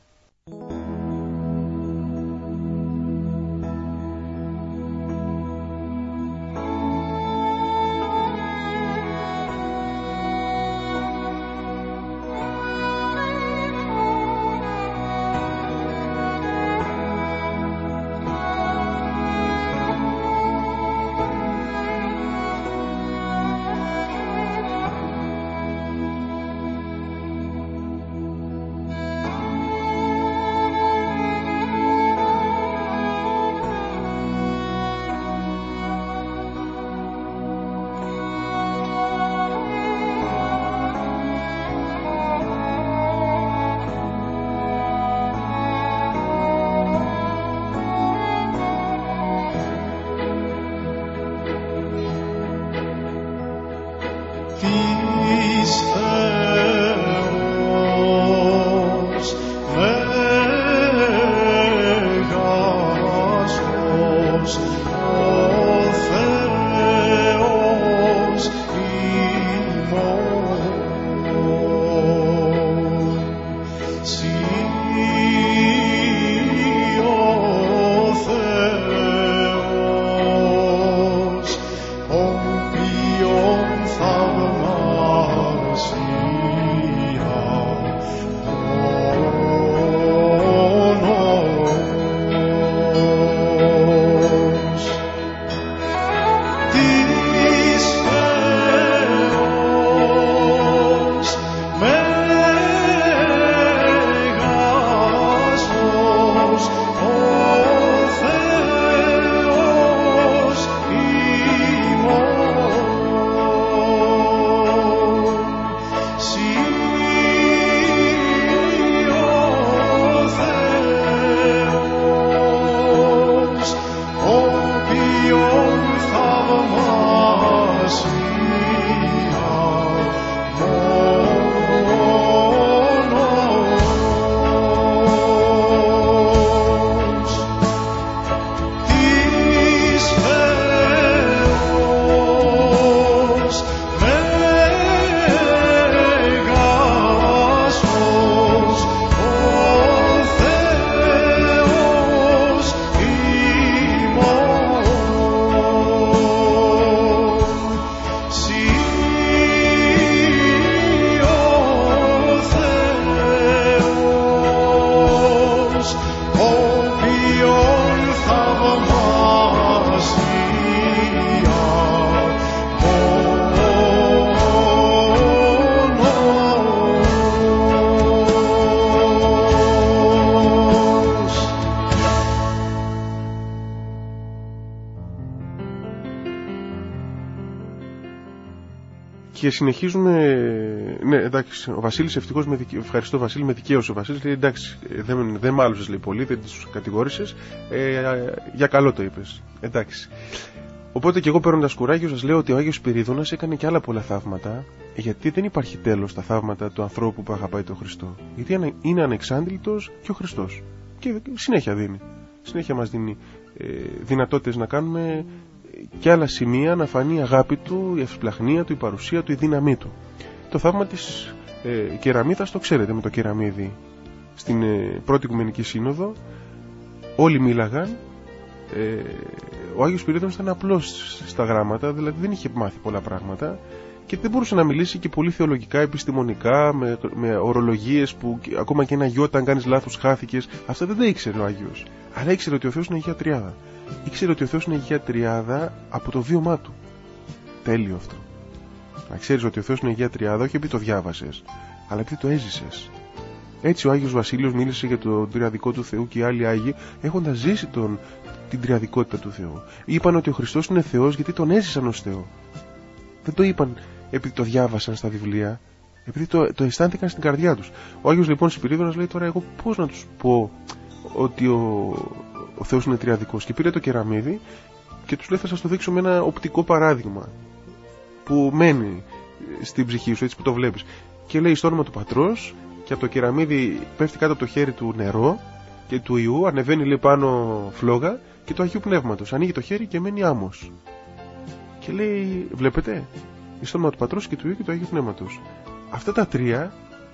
Και συνεχίζουμε. Ναι, εντάξει, ο Βασίλης ευτυχώς με δικαι... ευχαριστώ Βασίλη, με δικαίωσε ο Βασίλης. Λέει εντάξει, δεν, δεν μάλωσες λέει πολύ, δεν τους κατηγόρησες. Ε, για καλό το είπες. Εντάξει. Οπότε και εγώ παίρνοντας κουράγιο σας λέω ότι ο Άγιος Σπυρίδωνας έκανε και άλλα πολλά θαύματα, γιατί δεν υπάρχει τέλος στα θαύματα του ανθρώπου που αγαπάει τον Χριστό. Γιατί είναι ανεξάντλητος και ο Χριστός. Και συνέχεια δίνει. Συνέχεια μας δίνει ε, δυνατότητες να κάνουμε και άλλα σημεία, να φανεί η αγάπη του, η ευσπλαχνία του, η παρουσία του, η δύναμή του. Το θαύμα της ε, κεραμίδας το ξέρετε με το κεραμίδι. Στην ε, πρώτη Οικουμενική Σύνοδο όλοι μίλαγαν. Ε, ο Άγιος Σπυρίδωνας ήταν απλός στα γράμματα, δηλαδή δεν είχε μάθει πολλά πράγματα και δεν μπορούσε να μιλήσει και πολύ θεολογικά, επιστημονικά, με, με ορολογίες που ακόμα και ένα γιώτα αν κάνεις λάθος χάθηκες. Αυτά δεν τα ήξερε ο Άγιος. Αλλά ήξερε ότι ο Θεός είναι Αγία Τριάδα. Ήξερε ότι ο Θεός είναι Αγία Τριάδα από το βίωμά του. Τέλειο αυτό. Να ξέρεις ότι ο Θεός είναι Αγία Τριάδα όχι επειδή το διάβασες, αλλά επειδή το έζησες. Έτσι ο Άγιος Βασίλειος μίλησε για τον τριαδικό του Θεού και οι άλλοι Άγιοι έχοντας ζήσει τον, την τριαδικότητα του Θεού. Είπαν ότι ο Χριστός είναι Θεός γιατί τον έζησαν ως Θεό. Δεν το είπαν επειδή το διάβασαν στα βιβλία, επειδή το, το αισθάνθηκαν στην καρδιά τους. Ο Άγιος λοιπόν Σπυρίδωνας λέει τώρα εγώ πώς να τους πω ότι ο, ο Θεός είναι τριαδικός. Και πήρε το κεραμίδι και τους λέει θα σας το δείξω με ένα οπτικό παράδειγμα που μένει στην ψυχή σου έτσι που το βλέπεις. Και λέει στο όνομα του Πατρός και από το κεραμίδι πέφτει κάτω από το χέρι του νερό και του Ιού, ανεβαίνει λέει πάνω φλόγα και του Αγίου Πνεύματος. Ανοίγει το χέρι και μένει άμμος. Και λέει, βλέπετε, στο όνομα του Πατρός και του Ιού και του Αγίου Πνεύματος. Αυτά τα τρία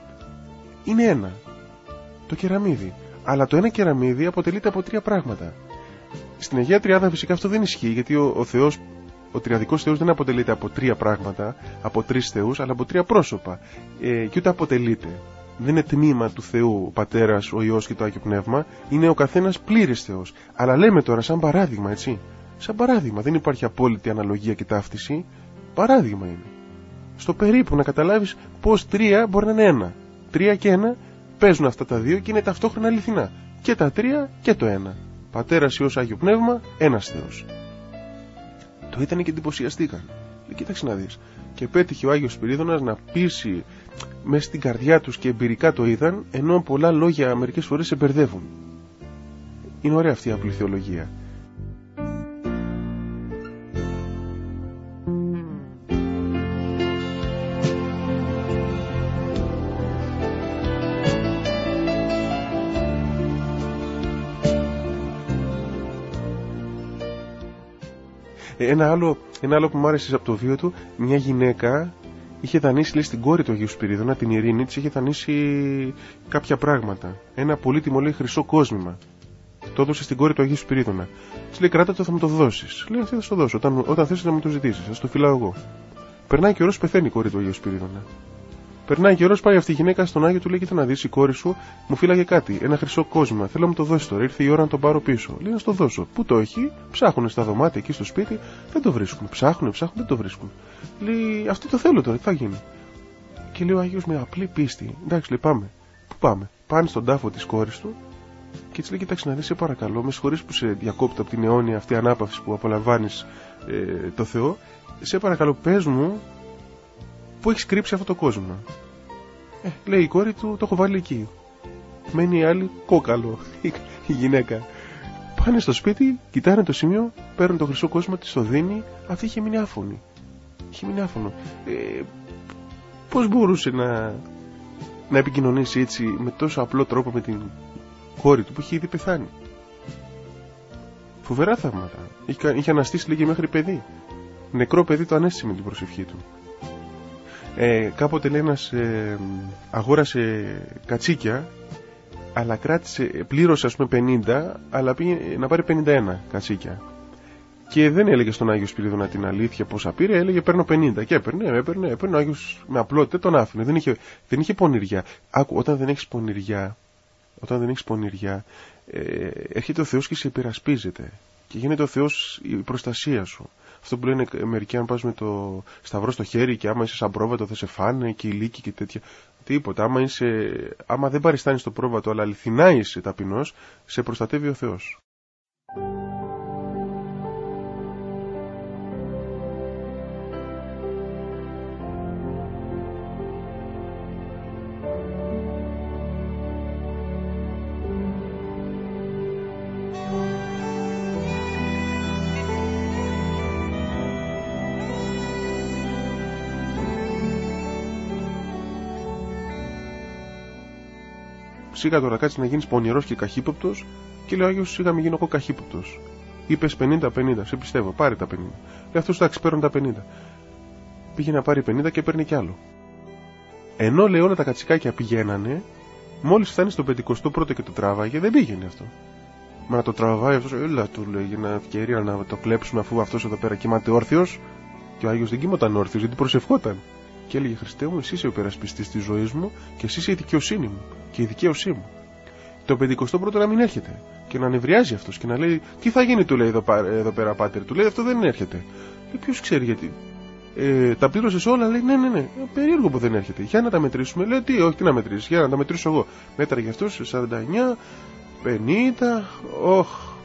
είναι ένα. Το κεραμίδι. Αλλά το ένα κεραμίδι αποτελείται από τρία πράγματα. Στην Αγία Τριάδα φυσικά αυτό δεν ισχύει, γιατί ο, ο Θεός, ο τριαδικός Θεός δεν αποτελείται από τρία πράγματα, από τρεις θεούς, αλλά από τρία πρόσωπα. Ε, και ούτε αποτελείται. Δεν είναι τμήμα του Θεού ο Πατέρας, ο Υιός και το Άγιο Πνεύμα. Είναι ο καθένας πλήρης Θεός. Αλλά λέμε τώρα σαν παράδειγμα, έτσι. Σαν παράδειγμα. Δεν υπάρχει απόλυτη αναλογία και ταύτιση. Παράδειγμα είναι. Στο περίπου να καταλάβεις πως τρία μπορεί να είναι ένα. Τρία και ένα παίζουν αυτά τα δύο και είναι ταυτόχρονα αληθινά. Και τα τρία και το ένα. Πατέρας, Υιός, Άγιο Πνεύμα, ένας Θεός. Το ήταν και εντυπωσιαστήκαν. Κοίταξε να δεις. Και πέτυχε ο Άγιος Σπυρίδωνας να πείσει μέσα στην καρδιά τους και εμπειρικά το είδαν, ενώ πολλά λόγια μερικές φορές σε μπερδεύουν. Είναι ωραία αυτή η απλή θεολογία. Ένα άλλο, ένα άλλο που μου άρεσε από το βίο του, μια γυναίκα είχε δανείσει λέει, στην κόρη του Αγίου Σπυρίδωνα, την Ειρήνη, της είχε δανείσει κάποια πράγματα. Ένα πολύτιμο λέει χρυσό κόσμημα. Το έδωσε στην κόρη του Αγίου Σπυρίδωνα. Της λέει κράτα το, θα μου το δώσεις. Λέει αυτή θα το δώσω. Όταν, όταν θες να μου το ζητήσεις, θα το φυλάω εγώ. Περνάει καιρός, πεθαίνει η κόρη του Αγίου Σπυρίδωνα. Περνάει καιρός, πάει αυτή η γυναίκα στον Άγιο, του λέει: κοίτα να δεις, η κόρη σου μου φύλαγε κάτι, ένα χρυσό κόσμημα. Θέλω να μου το δώσει τώρα. Ήρθε η ώρα να τον πάρω πίσω. Λέει: να στο δώσω. Πού το έχει, ψάχνουν στα δωμάτια εκεί στο σπίτι, δεν το βρίσκουν. Ψάχνουν, ψάχνουν, δεν το βρίσκουν. Λέει: αυτή το θέλω τώρα, τι θα γίνει. Και λέει ο Άγιος με απλή πίστη: εντάξει, λέει, πάμε. Πού πάμε. Πάνε στον τάφο της κόρης του και της λέει: κοίταξε να δεις, σε παρακαλώ, με συγχωρείς που σε διακόπτω από την αιώνια αυτή ανάπαυση που απολαμβάνεις ε, το Θεό. Σε παρακαλώ, πες μου πού έχεις κρύψει αυτό το κόσμο. Ε, λέει η κόρη του, το έχω βάλει εκεί. Μένει η άλλη κόκαλο, η γυναίκα. Πάνε στο σπίτι, κοιτάνε το σημείο, παίρνουν το χρυσό κόσμο, της το δίνει. Αυτή είχε μείνει άφωνη. Είχε μείνει άφωνο. Ε, πώς μπορούσε να, να επικοινωνήσει έτσι με τόσο απλό τρόπο με την κόρη του που είχε ήδη πεθάνει. Φοβερά θαύματα. Είχε, είχε αναστήσει λέγε μέχρι παιδί. Νεκρό παιδί το ανέστησε με την προσευχή του. Ε, κάποτε λέει ένας ε, αγόρασε κατσίκια, αλλά κράτησε, πλήρωσε ας πούμε πενήντα, αλλά πήγε να πάρει πενήντα ένα κατσίκια. Και δεν έλεγε στον Άγιο Σπυρίδωνα την αλήθεια πόσα πήρε, έλεγε παίρνω πενήντα. Και έπαιρνε, έπαιρνε, έπαιρνε. Ο Άγιος με απλότητα τον άφηνε. Δεν είχε, δεν είχε πονηριά. Άκου, όταν δεν έχεις πονηριά, όταν δεν έχεις πονηριά, ε, έρχεται ο Θεός και σε υπερασπίζεται. Και γίνεται ο Θεός η προστασία σου. Αυτό που λένε μερικοί, αν πας με το σταυρό στο χέρι και άμα είσαι σαν πρόβατο θα σε φάνε και ηλίκη και τέτοια. Τίποτα. Άμα, είσαι, άμα δεν παριστάνεις το πρόβατο αλλά αληθινά είσαι ταπεινός, σε προστατεύει ο Θεός. σιγά τώρα κάτσε να γίνεις πονηρός και καχύποπτος. Και λέει ο Άγιος, σιγά μην γίνω εγώ καχύποπτος. Είπες πενήντα πενήντα, σε πιστεύω, πάρε τα πενήντα. Λέει αυτός, εντάξει, παίρνω τα πενήντα. Πήγε να πάρει πενήντα και παίρνει κι άλλο. Ενώ λέει όλα τα κατσικάκια πηγαίνανε, μόλις φτάνει στο πενηκοστό πρώτο και το τράβαγε, δεν πήγαινε αυτό. Μα να το τραβάει αυτός, έλα του λέει, για να ευκαιρία να το κλέψουμε αφού αυτός εδώ πέρα κοιμάται όρθιος. Και ο Άγιος δεν κοιμόταν όρθιος γιατί προσευχόταν. Και έλεγε, Χριστέ μου, εσύ είσαι ο υπερασπιστής της ζωής μου και εσύ είσαι η δικαιοσύνη μου και η δικαίωσή μου. Το πενηκοστό πρώτο να μην έρχεται και να νευριάζει αυτός και να λέει, τι θα γίνει, του λέει εδώ, εδώ πέρα, πάτερ, του λέει, αυτό δεν έρχεται. Και ποιος ξέρει γιατί. Ε, τα πλήρωσες όλα, λέει, ναι, ναι, ναι. Περίεργο που δεν έρχεται. Για να τα μετρήσουμε, λέει, τι, όχι, τι να μετρήσεις, για να τα μετρήσω εγώ. Μέτραγε αυτός, σαράντα εννιά, πενήντα, όχ.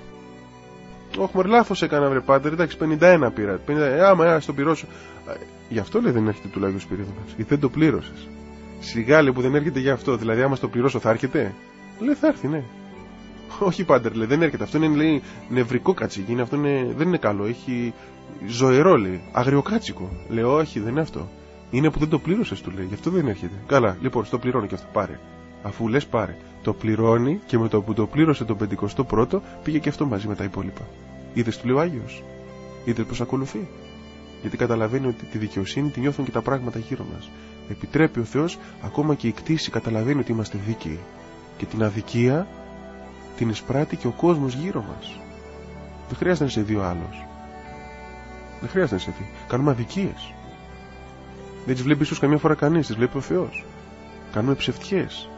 Όχι, μωρέ, λάθος έκανα, βρε πάτερ, εντάξει, πενήντα ένα πήρα. πενήντα, άμα, α, στο πληρώσω. Γι' αυτό λέει δεν έρχεται του Άγιου Σπυρίδωνα, γιατί δεν το πλήρωσες. Σιγά λέει που δεν έρχεται γι' αυτό, δηλαδή άμα στο πληρώσω θα έρχεται. Λέει θα έρθει, ναι. Όχι πάτερ, λέει, δεν έρχεται. Αυτό είναι, λέει, νευρικό κατσίκι, είναι, αυτό είναι, δεν είναι καλό, έχει ζωηρό, λέει, αγριοκάτσικο. Λέει, όχι, δεν είναι αυτό. Είναι που δεν το πλήρωσες, του λέει, γι' αυτό δεν έρχεται. Καλά, λοιπόν, στο πληρώνει και αυτό, πάρε. Αφού λες πάρε. Το πληρώνει και με το που το πλήρωσε το πενηκοστό πρώτο πήγε και αυτό μαζί με τα υπόλοιπα. Είδες, του λέει ο Άγιος. Είδες πως ακολουθεί. Γιατί καταλαβαίνει ότι τη δικαιοσύνη τη νιώθουν και τα πράγματα γύρω μας. Επιτρέπει ο Θεός, ακόμα και η κτήση καταλαβαίνει ότι είμαστε δίκαιοι. Και την αδικία την εισπράττει και ο κόσμος γύρω μας. Δεν χρειάζεται να σε δει ο άλλος. Δεν χρειάζεται να σε δει. Κάνουμε αδικίες. Δεν τις βλέπει ίσως καμιά φορά κανείς, τις βλέπει ο Θεός. Κάνουμε ψευτιές.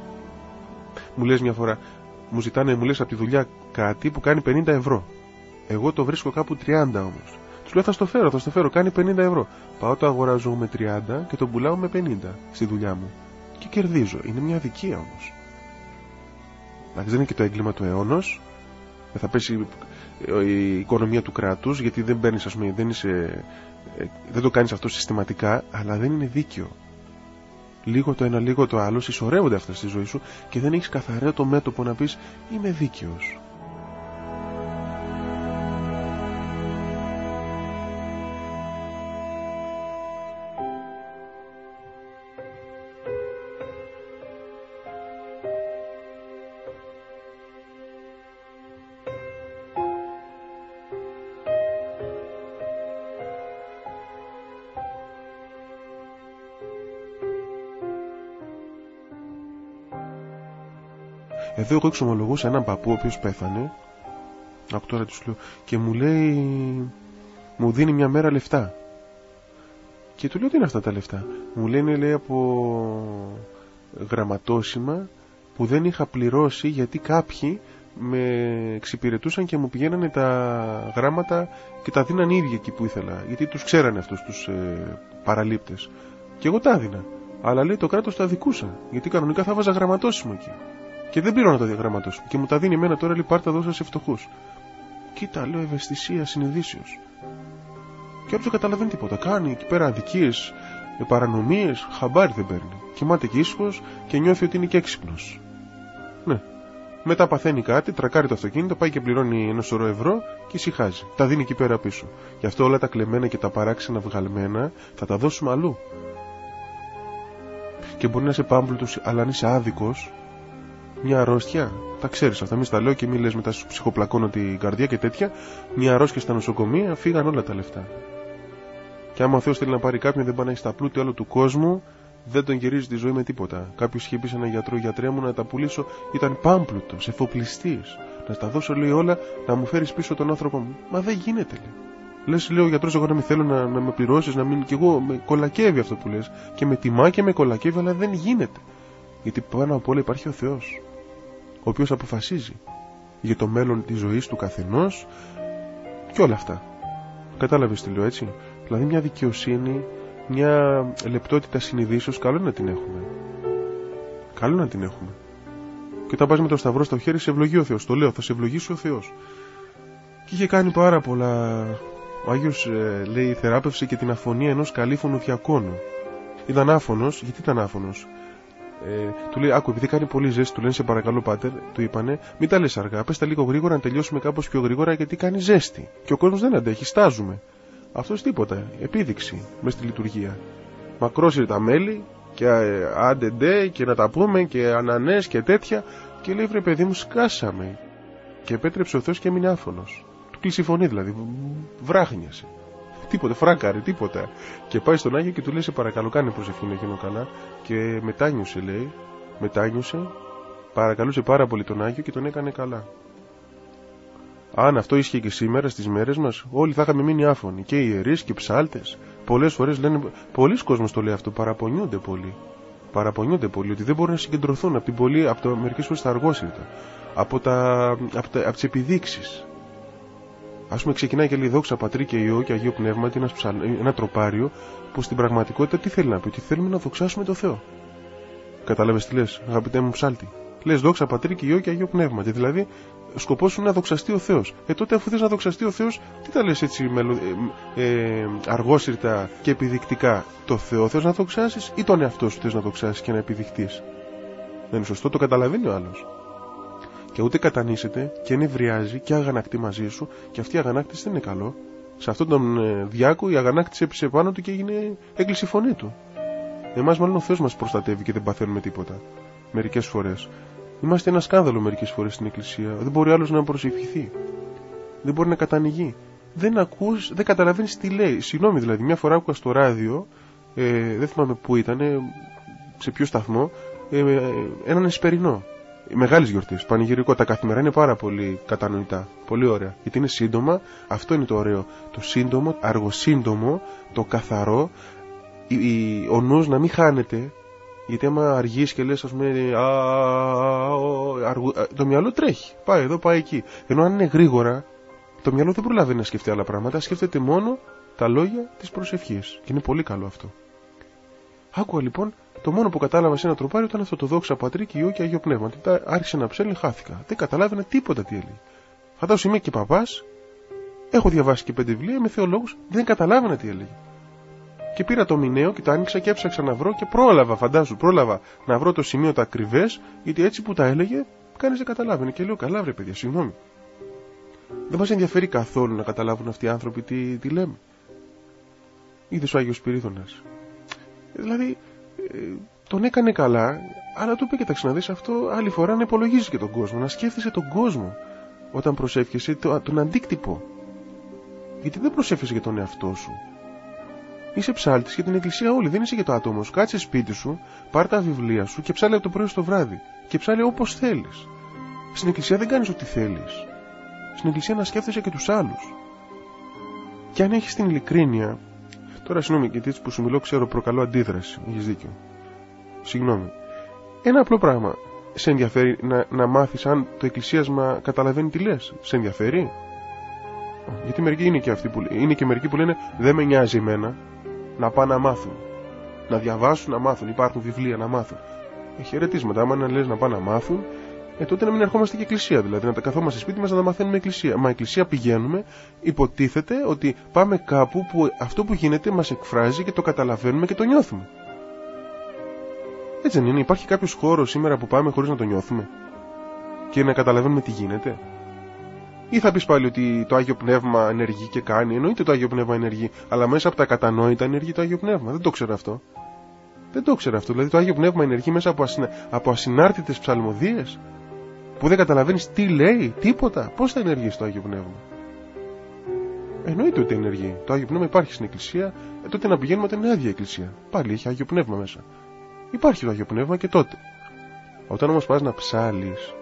Μου λες μια φορά, μου ζητάνε, μου λες από τη δουλειά κάτι που κάνει πενήντα ευρώ. Εγώ το βρίσκω κάπου τριάντα όμως. Τους λέω θα στο φέρω, θα στο φέρω, κάνει πενήντα ευρώ. Πάω, το αγοράζω με τριάντα και το πουλάω με πενήντα στη δουλειά μου. Και κερδίζω. Είναι μια αδικία όμως. Δηλαδή δεν είναι και το έγκλημα του αιώνος. Δεν θα πέσει η οικονομία του κράτους, γιατί δεν παίρνεις, ας πούμε, δεν, είσαι, δεν το κάνεις αυτό συστηματικά, αλλά δεν είναι δίκαιο. Λίγο το ένα, λίγο το άλλο, συσσωρεύονται αυτά στη ζωή σου και δεν έχεις καθαρό το μέτωπο να πεις είμαι δίκαιος. Εδώ εγώ εξομολογούσα έναν παππού ο οποίος πέθανε. Άκου τώρα τους λέω. Και μου λέει, μου δίνει μια μέρα λεφτά. Και του λέω τι είναι αυτά τα λεφτά. Μου λένε, λέει, από γραμματόσημα που δεν είχα πληρώσει γιατί κάποιοι με εξυπηρετούσαν και μου πηγαίνανε τα γράμματα και τα δίναν οι ίδιοι εκεί που ήθελα. Γιατί τους ξέρανε αυτούς τους ε, παραλήπτες. Και εγώ τα έδινα. Αλλά λέει το κράτος τα δικούσα. Γιατί κανονικά θα βάζα γραμματόσημα εκεί. Και δεν πληρώνω το διαγραμματόσημα. Και μου τα δίνει εμένα τώρα, λέει, πάρτα δώσα σε φτωχούς. Κοίτα, λέω, ευαισθησία, συνειδήσεως. Και όποιος δεν καταλαβαίνει τίποτα. Κάνει εκεί πέρα αδικίες, παρανομίες, χαμπάρι δεν παίρνει. Κοιμάται και ήσυχος και νιώθει ότι είναι και έξυπνος. Ναι. Μετά παθαίνει κάτι, τρακάρει το αυτοκίνητο, πάει και πληρώνει ένα σωρό ευρώ και ησυχάζει. Τα δίνει εκεί πέρα πίσω. Γι' αυτό όλα τα κλεμμένα και τα παράξενα βγαλμένα θα τα δώσουμε αλλού. Και μπορεί να είσαι πάμπλουτος, αλλά αν είσαι άδικος, μια αρρώστια, τα ξέρεις αυτά, μη στα λέω και μη λες μετά σου ψυχοπλακώνω την καρδιά και τέτοια. Μια αρρώστια στα νοσοκομεία, φύγαν όλα τα λεφτά. Και άμα ο Θεός θέλει να πάρει κάποιον, δεν πάει να έχει στα πλούτη όλου του κόσμου, δεν τον γυρίζει τη ζωή με τίποτα. Κάποιος είχε πει σε έναν γιατρό, γιατρέ μου, να τα πουλήσω, ήταν πάμπλουτος, εφοπλιστής. Να τα δώσω, λέει, όλα, να μου φέρεις πίσω τον άνθρωπο μου. Μα δεν γίνεται, λέει. Λες, λέει ο γιατρός, εγώ να μην θέλω να, να με πληρώσεις, να μην. Κι εγώ με κολακεύει αυτό που λες. Και με τιμά και με κολακεύει, αλλά δεν γίνεται. Γιατί πάνω απ' όλα υπάρχει ο Θεός, ο οποίος αποφασίζει για το μέλλον της ζωής του καθενός και όλα αυτά. Κατάλαβες τι λέω, έτσι? Δηλαδή μια δικαιοσύνη, μια λεπτότητα συνειδήσεως, καλό είναι να την έχουμε. Καλό να την έχουμε. Και όταν πας με το σταυρό στο χέρι, σε ευλογεί ο Θεός. Το λέω, θα σε ευλογήσει ο Θεός. Και είχε κάνει πάρα πολλά. Ο Άγιος, ε, λέει, θεράπευσε και την αφωνία ενός καλήφωνου διακόνου. Ήταν άφωνος. Γιατί ήταν άφωνος? Ε, του λέει, άκου, επειδή κάνει πολύ ζέστη, του λένε, σε παρακαλώ, πάτερ, του είπανε, μην τα λες αργά, πες τα λίγο γρήγορα, να τελειώσουμε κάπως πιο γρήγορα, γιατί κάνει ζέστη. Και ο κόσμος δεν αντέχει, στάζουμε. Αυτός τίποτα, επίδειξη μες στη λειτουργία. Μακρόσυρε τα μέλη, Και ε, άντε ντε και να τα πούμε και ανανές και τέτοια. Και λέει, βρε παιδί μου, σκάσαμε. Και επέτρεψε ο Θεός και έμεινε άφωνος. Του κλείσει η φωνή δηλαδή, βράχνιασε. Τίποτε, φράκαρε, τίποτα. Και πάει στον Άγιο και του λέει, σε παρακαλώ, κάνε προσευχή να γίνω καλά. Και μετάνιωσε, λέει, μετάνιωσε, παρακαλούσε πάρα πολύ τον Άγιο και τον έκανε καλά. Αν αυτό ίσχυε και σήμερα στις μέρες μας, όλοι θα είχαμε μείνει άφωνοι. Και οι ιερείς και οι ψάλτες. Πολλές φορές λένε, πολλοί κόσμος το λέει αυτό, παραπονιούνται πολύ. Παραπονιούνται πολύ ότι δεν μπορούν να συγκεντρωθούν από την πολύ, από το, μερικές φορές τα αργόσυρτα, από, τα, από, τα, από τις επιδείξεις. Ας πούμε, ξεκινάει και λέει δόξα Πατρί και Υιό και Αγίο Πνεύματι, ένα, ψαλ, ένα τροπάριο που στην πραγματικότητα τι θέλει να πει, ότι θέλουμε να δοξάσουμε το Θεό. Κατάλαβες τι λες, αγαπητέ μου ψάλτη. Λες δόξα Πατρί και Υιό και Αγίο Πνεύματι, δηλαδή σκοπός σου είναι να δοξαστεί ο Θεός. Ε, τότε αφού θες να δοξαστεί ο Θεός, τι τα λες έτσι μελο, ε, ε, αργόσυρτα και επιδεικτικά? Το Θεό θες να δοξάσεις ή τον εαυτό σου θες να δοξάσεις και να επιδειχτείς? Δεν είναι σωστό, το καταλαβαίνει ο άλλος. Και ούτε κατανήσεται και νευριάζει και αγανακτεί μαζί σου, και αυτή η αγανάκτηση δεν είναι καλό. Σε αυτόν τον ε, διάκο η αγανάκτηση έπεσε πάνω του και έγινε, έκλεισε η φωνή του. Εμάς μάλλον ο Θεός μας προστατεύει και δεν παθαίνουμε τίποτα. Μερικές φορές. Είμαστε ένα σκάνδαλο μερικές φορές στην Εκκλησία. Δεν μπορεί άλλος να προσευχηθεί. Δεν μπορεί να κατανοηγεί. Δεν ακούς, δεν καταλαβαίνεις τι λέει. Συγγνώμη δηλαδή, μια φορά άκουγα στο ράδιο, ε, δεν θυμάμαι πού ήταν, σε ποιο σταθμό, ε, ε, έναν εσπερινό. Μεγάλες γιορτές, πανηγυρικό. Τα καθημερινά είναι πάρα πολύ κατανοητά. Πολύ ωραία. Γιατί είναι σύντομα, αυτό είναι το ωραίο. Το σύντομο, αργοσύντομο, το καθαρό, η, η, ο νους να μην χάνεται. Γιατί άμα αργείς και λες, ας πούμε, α, αργου, το μυαλό τρέχει. Πάει εδώ, πάει εκεί. Ενώ αν είναι γρήγορα, το μυαλό δεν προλαβαίνει να σκεφτεί άλλα πράγματα. Σκέφτεται μόνο τα λόγια της προσευχής. Και είναι πολύ καλό αυτό. Άκουγα λοιπόν, το μόνο που κατάλαβα σε ένα τροπάριο ήταν αυτό το δόξα Πατρί και Υιό και Αγίο Πνεύμα. Άρχισε να ψέλνει, χάθηκα. Δεν καταλάβαινα τίποτα τι έλεγε. Φαντάζομαι είμαι και παπάς, έχω διαβάσει και πέντε βιβλία, είμαι θεολόγος, δεν καταλάβαινα τι έλεγε. Και πήρα το μηναίο και το άνοιξα και έψαξα να βρω και πρόλαβα, φαντάζομαι, πρόλαβα να βρω το σημείο τα ακριβές, γιατί έτσι που τα έλεγε, κανείς δεν καταλάβαινε. Και λέω, καλά βρε παιδιά, συγγνώμη. Δεν μας ενδιαφέρει καθόλου να καταλάβουν αυτοί οι άνθρωποι τι, τι λέμε. Είδες ο Άγιος Σπυρίδωνας. Δηλαδή, ε, τον έκανε καλά, αλλά του είπε, κοίταξε να δεις, αυτό άλλη φορά να υπολογίζεις και τον κόσμο, να σκέφτεσαι τον κόσμο όταν προσεύχεσαι, το, τον αντίκτυπο. Γιατί δεν προσεύχεσαι για τον εαυτό σου. Είσαι ψάλτης για την εκκλησία όλη, δεν είσαι για το άτομο σου. Κάτσε σπίτι σου, πάρ' τα βιβλία σου και ψάλε από το πρωί στο βράδυ. Και ψάλε όπως θέλεις. Στην εκκλησία δεν κάνεις ό,τι θέλεις. Στην εκκλησία να σκέφτεσαι και τους άλλους. Και αν έχεις την ειλικρίνεια. Τώρα συγγνώμη, γιατί έτσι που σου μιλώ ξέρω προκαλώ αντίδραση. Έχεις δίκιο. Συγγνώμη. Ένα απλό πράγμα. Σε ενδιαφέρει να, να μάθεις αν το εκκλησίασμα καταλαβαίνει τι λες? Σε ενδιαφέρει? Γιατί μερικοί είναι και αυτοί που είναι και μερικοί που λένε δεν με νοιάζει εμένα, να πάνε να μάθουν. Να διαβάσουν, να μάθουν. Υπάρχουν βιβλία να μάθουν. Ε, χαιρετίσματα. Άμα να λες να πάνε να μάθουν, ε, τότε να μην ερχόμαστε και εκκλησία. Δηλαδή να τα καθόμαστε σπίτι μας να τα μαθαίνουμε εκκλησία. Μα εκκλησία πηγαίνουμε, υποτίθεται ότι πάμε κάπου που αυτό που γίνεται μας εκφράζει και το καταλαβαίνουμε και το νιώθουμε. Έτσι δεν είναι? Υπάρχει κάποιος χώρος σήμερα που πάμε χωρίς να το νιώθουμε και να καταλαβαίνουμε τι γίνεται? Ή θα πεις πάλι ότι το Άγιο Πνεύμα ενεργεί και κάνει? Εννοείται το Άγιο Πνεύμα ενεργεί, αλλά μέσα από τα κατανόητα ενεργεί το Άγιο Πνεύμα. Δεν το ξέρω αυτό. Δεν το ξέρω αυτό. Δηλαδή το Άγιο Πνεύμα ενεργεί μέσα από, ασυνα... από ασυνάρτητες ψαλμοδίες που δεν καταλαβαίνεις τι λέει, τίποτα. Πώς θα ενεργήσει το Άγιο Πνεύμα? Εννοείται ότι ενεργεί. Το Άγιο Πνεύμα υπάρχει στην Εκκλησία, ε, τότε να πηγαίνουμε όταν είναι άδεια η Εκκλησία. Πάλι έχει Άγιο Πνεύμα μέσα. Υπάρχει το Άγιο Πνεύμα και τότε. Όταν όμως πας να ψάλεις.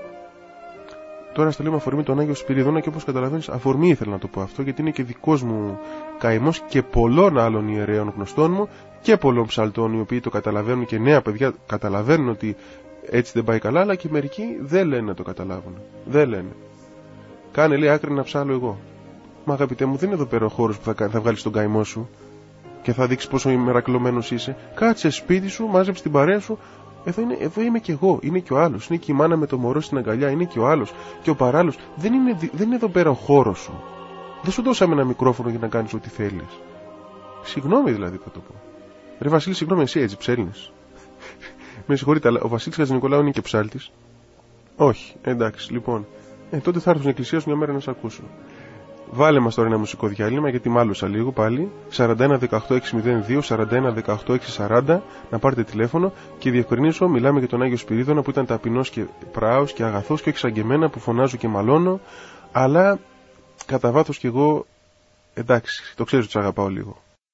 Τώρα στα λέμε αφορμή τον Άγιο Σπυριδώνα και όπως καταλαβαίνεις, αφορμή ήθελα να το πω αυτό, γιατί είναι και δικός μου καημός και πολλών άλλων ιερέων γνωστών μου και πολλών ψαλτών οι οποίοι το καταλαβαίνουν, και νέα παιδιά καταλαβαίνουν ότι έτσι δεν πάει καλά, αλλά και μερικοί δεν λένε να το καταλάβουν. Δεν λένε. Κάνε λέει άκρη να ψάλω εγώ. Μα αγαπητέ μου, δεν είναι εδώ πέρα ο χώρος που θα, θα βγάλεις τον καημό σου και θα δείξεις πόσο μερακλωμένος είσαι. Κάτσε σπίτι σου, μάζεψε την παρέα σου. Εδώ, είναι, εδώ είμαι και εγώ, είναι και ο άλλος. Είναι και η μάνα με το μωρό στην αγκαλιά, είναι και ο άλλος. Και ο παράλληλος. Δεν είναι, δεν είναι εδώ πέρα ο χώρος σου. Δεν σου δώσαμε ένα μικρόφωνο για να κάνεις ό,τι θέλεις. Συγγνώμη δηλαδή θα το πω. Ρε Βασίλη, συγγνώμη, εσύ έτσι ψέλνεις. Με συγχωρείτε, αλλά ο Βασίλης Χατζηνικολάου είναι και ψάλτης? Όχι, εντάξει, λοιπόν. Ε, τότε θα έρθω στην εκκλησία σου μια μέρα να σε ακούσω. Βάλε μας τώρα ένα μουσικό διάλειμμα, γιατί μάλωσα λίγο πάλι. σαράντα ένα δεκαοκτώ εξακόσια δύο, σαράντα ένα δεκαοκτώ εξακόσια σαράντα, να πάρετε τηλέφωνο και διευκρινίσω, μιλάμε για τον Άγιο Σπυρίδωνα που ήταν ταπεινός και πράος και αγαθός και όχι σαν και εμένα που φωνάζω και μαλώνω, αλλά κατά βάθος κι εγώ, εντάξει, το ξέρω ότι σ' αγαπάω λίγο.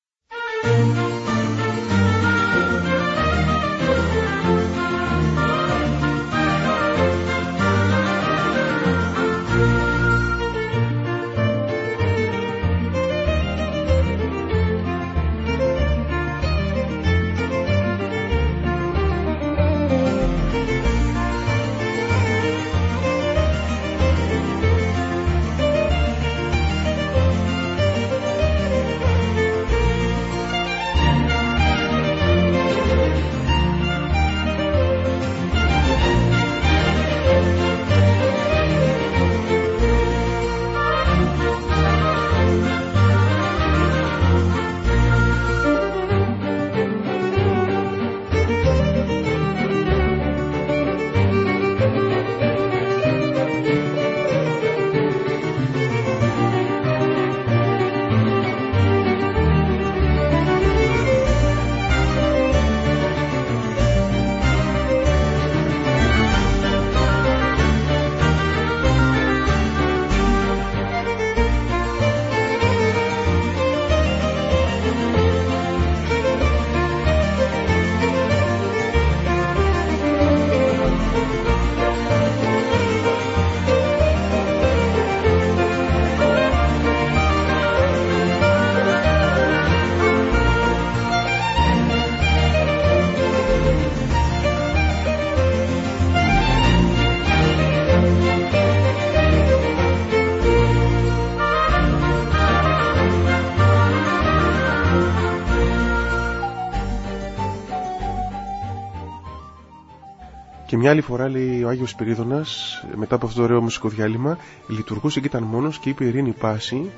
Και μια άλλη φορά, λέει ο Άγιος Σπυρίδωνας, μετά από αυτό το ωραίο μουσικό διάλειμμα, λειτουργούσε και ήταν μόνος και είπε ειρήνη πάση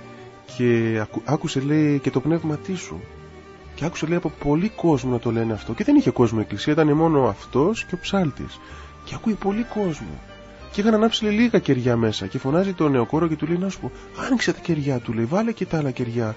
και άκουσε, λέει, και το πνεύματί σου. Και άκουσε, λέει, από πολύ κόσμο να το λένε αυτό. Και δεν είχε κόσμο η εκκλησία, ήταν μόνο αυτός και ο ψάλτης. Και ακούει πολύ κόσμο. Και είχαν ανάψει, λέει, λίγα κεριά μέσα. Και φωνάζει το νεοκόρο και του λέει, να σου πω, άνοιξε τα κεριά, του λέει, βάλε και τα άλλα κεριά.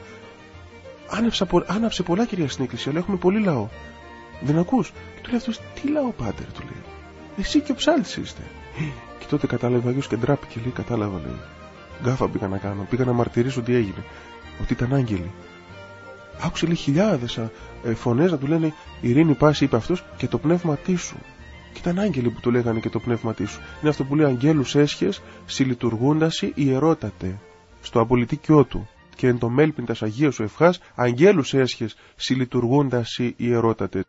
Άναψα, άναψε πολλά κεριά στην εκκλησία, αλλά έχουμε πολύ λαό. Δεν ακούς? Και του λέει αυτός, τι λαό, πάτερ, του λέει. Εσύ και ο ψάλτης είστε. Και τότε κατάλαβε ο Άγιος και ντράπηκε, λέει, κατάλαβα, λέει. Γκάφα πήγα να κάνω, πήγα να μαρτυρήσω τι έγινε. Ότι ήταν άγγελοι. Άκουσε, λέει, χιλιάδες ε, φωνές να του λένε ειρήνη πάση, είπε αυτός, και το πνεύματί σου. Και ήταν άγγελοι που του λέγανε και το πνεύματί σου. Είναι αυτό που λέει αγγέλους έσχες, συλλειτουργούντασι ιερότατε. Στο απολυτίκιό του. Και εν το μέλπιν τας Αγίας σου ευχάς, αγγέλους έσχες, συλλειτουργούντασι ιερότατε.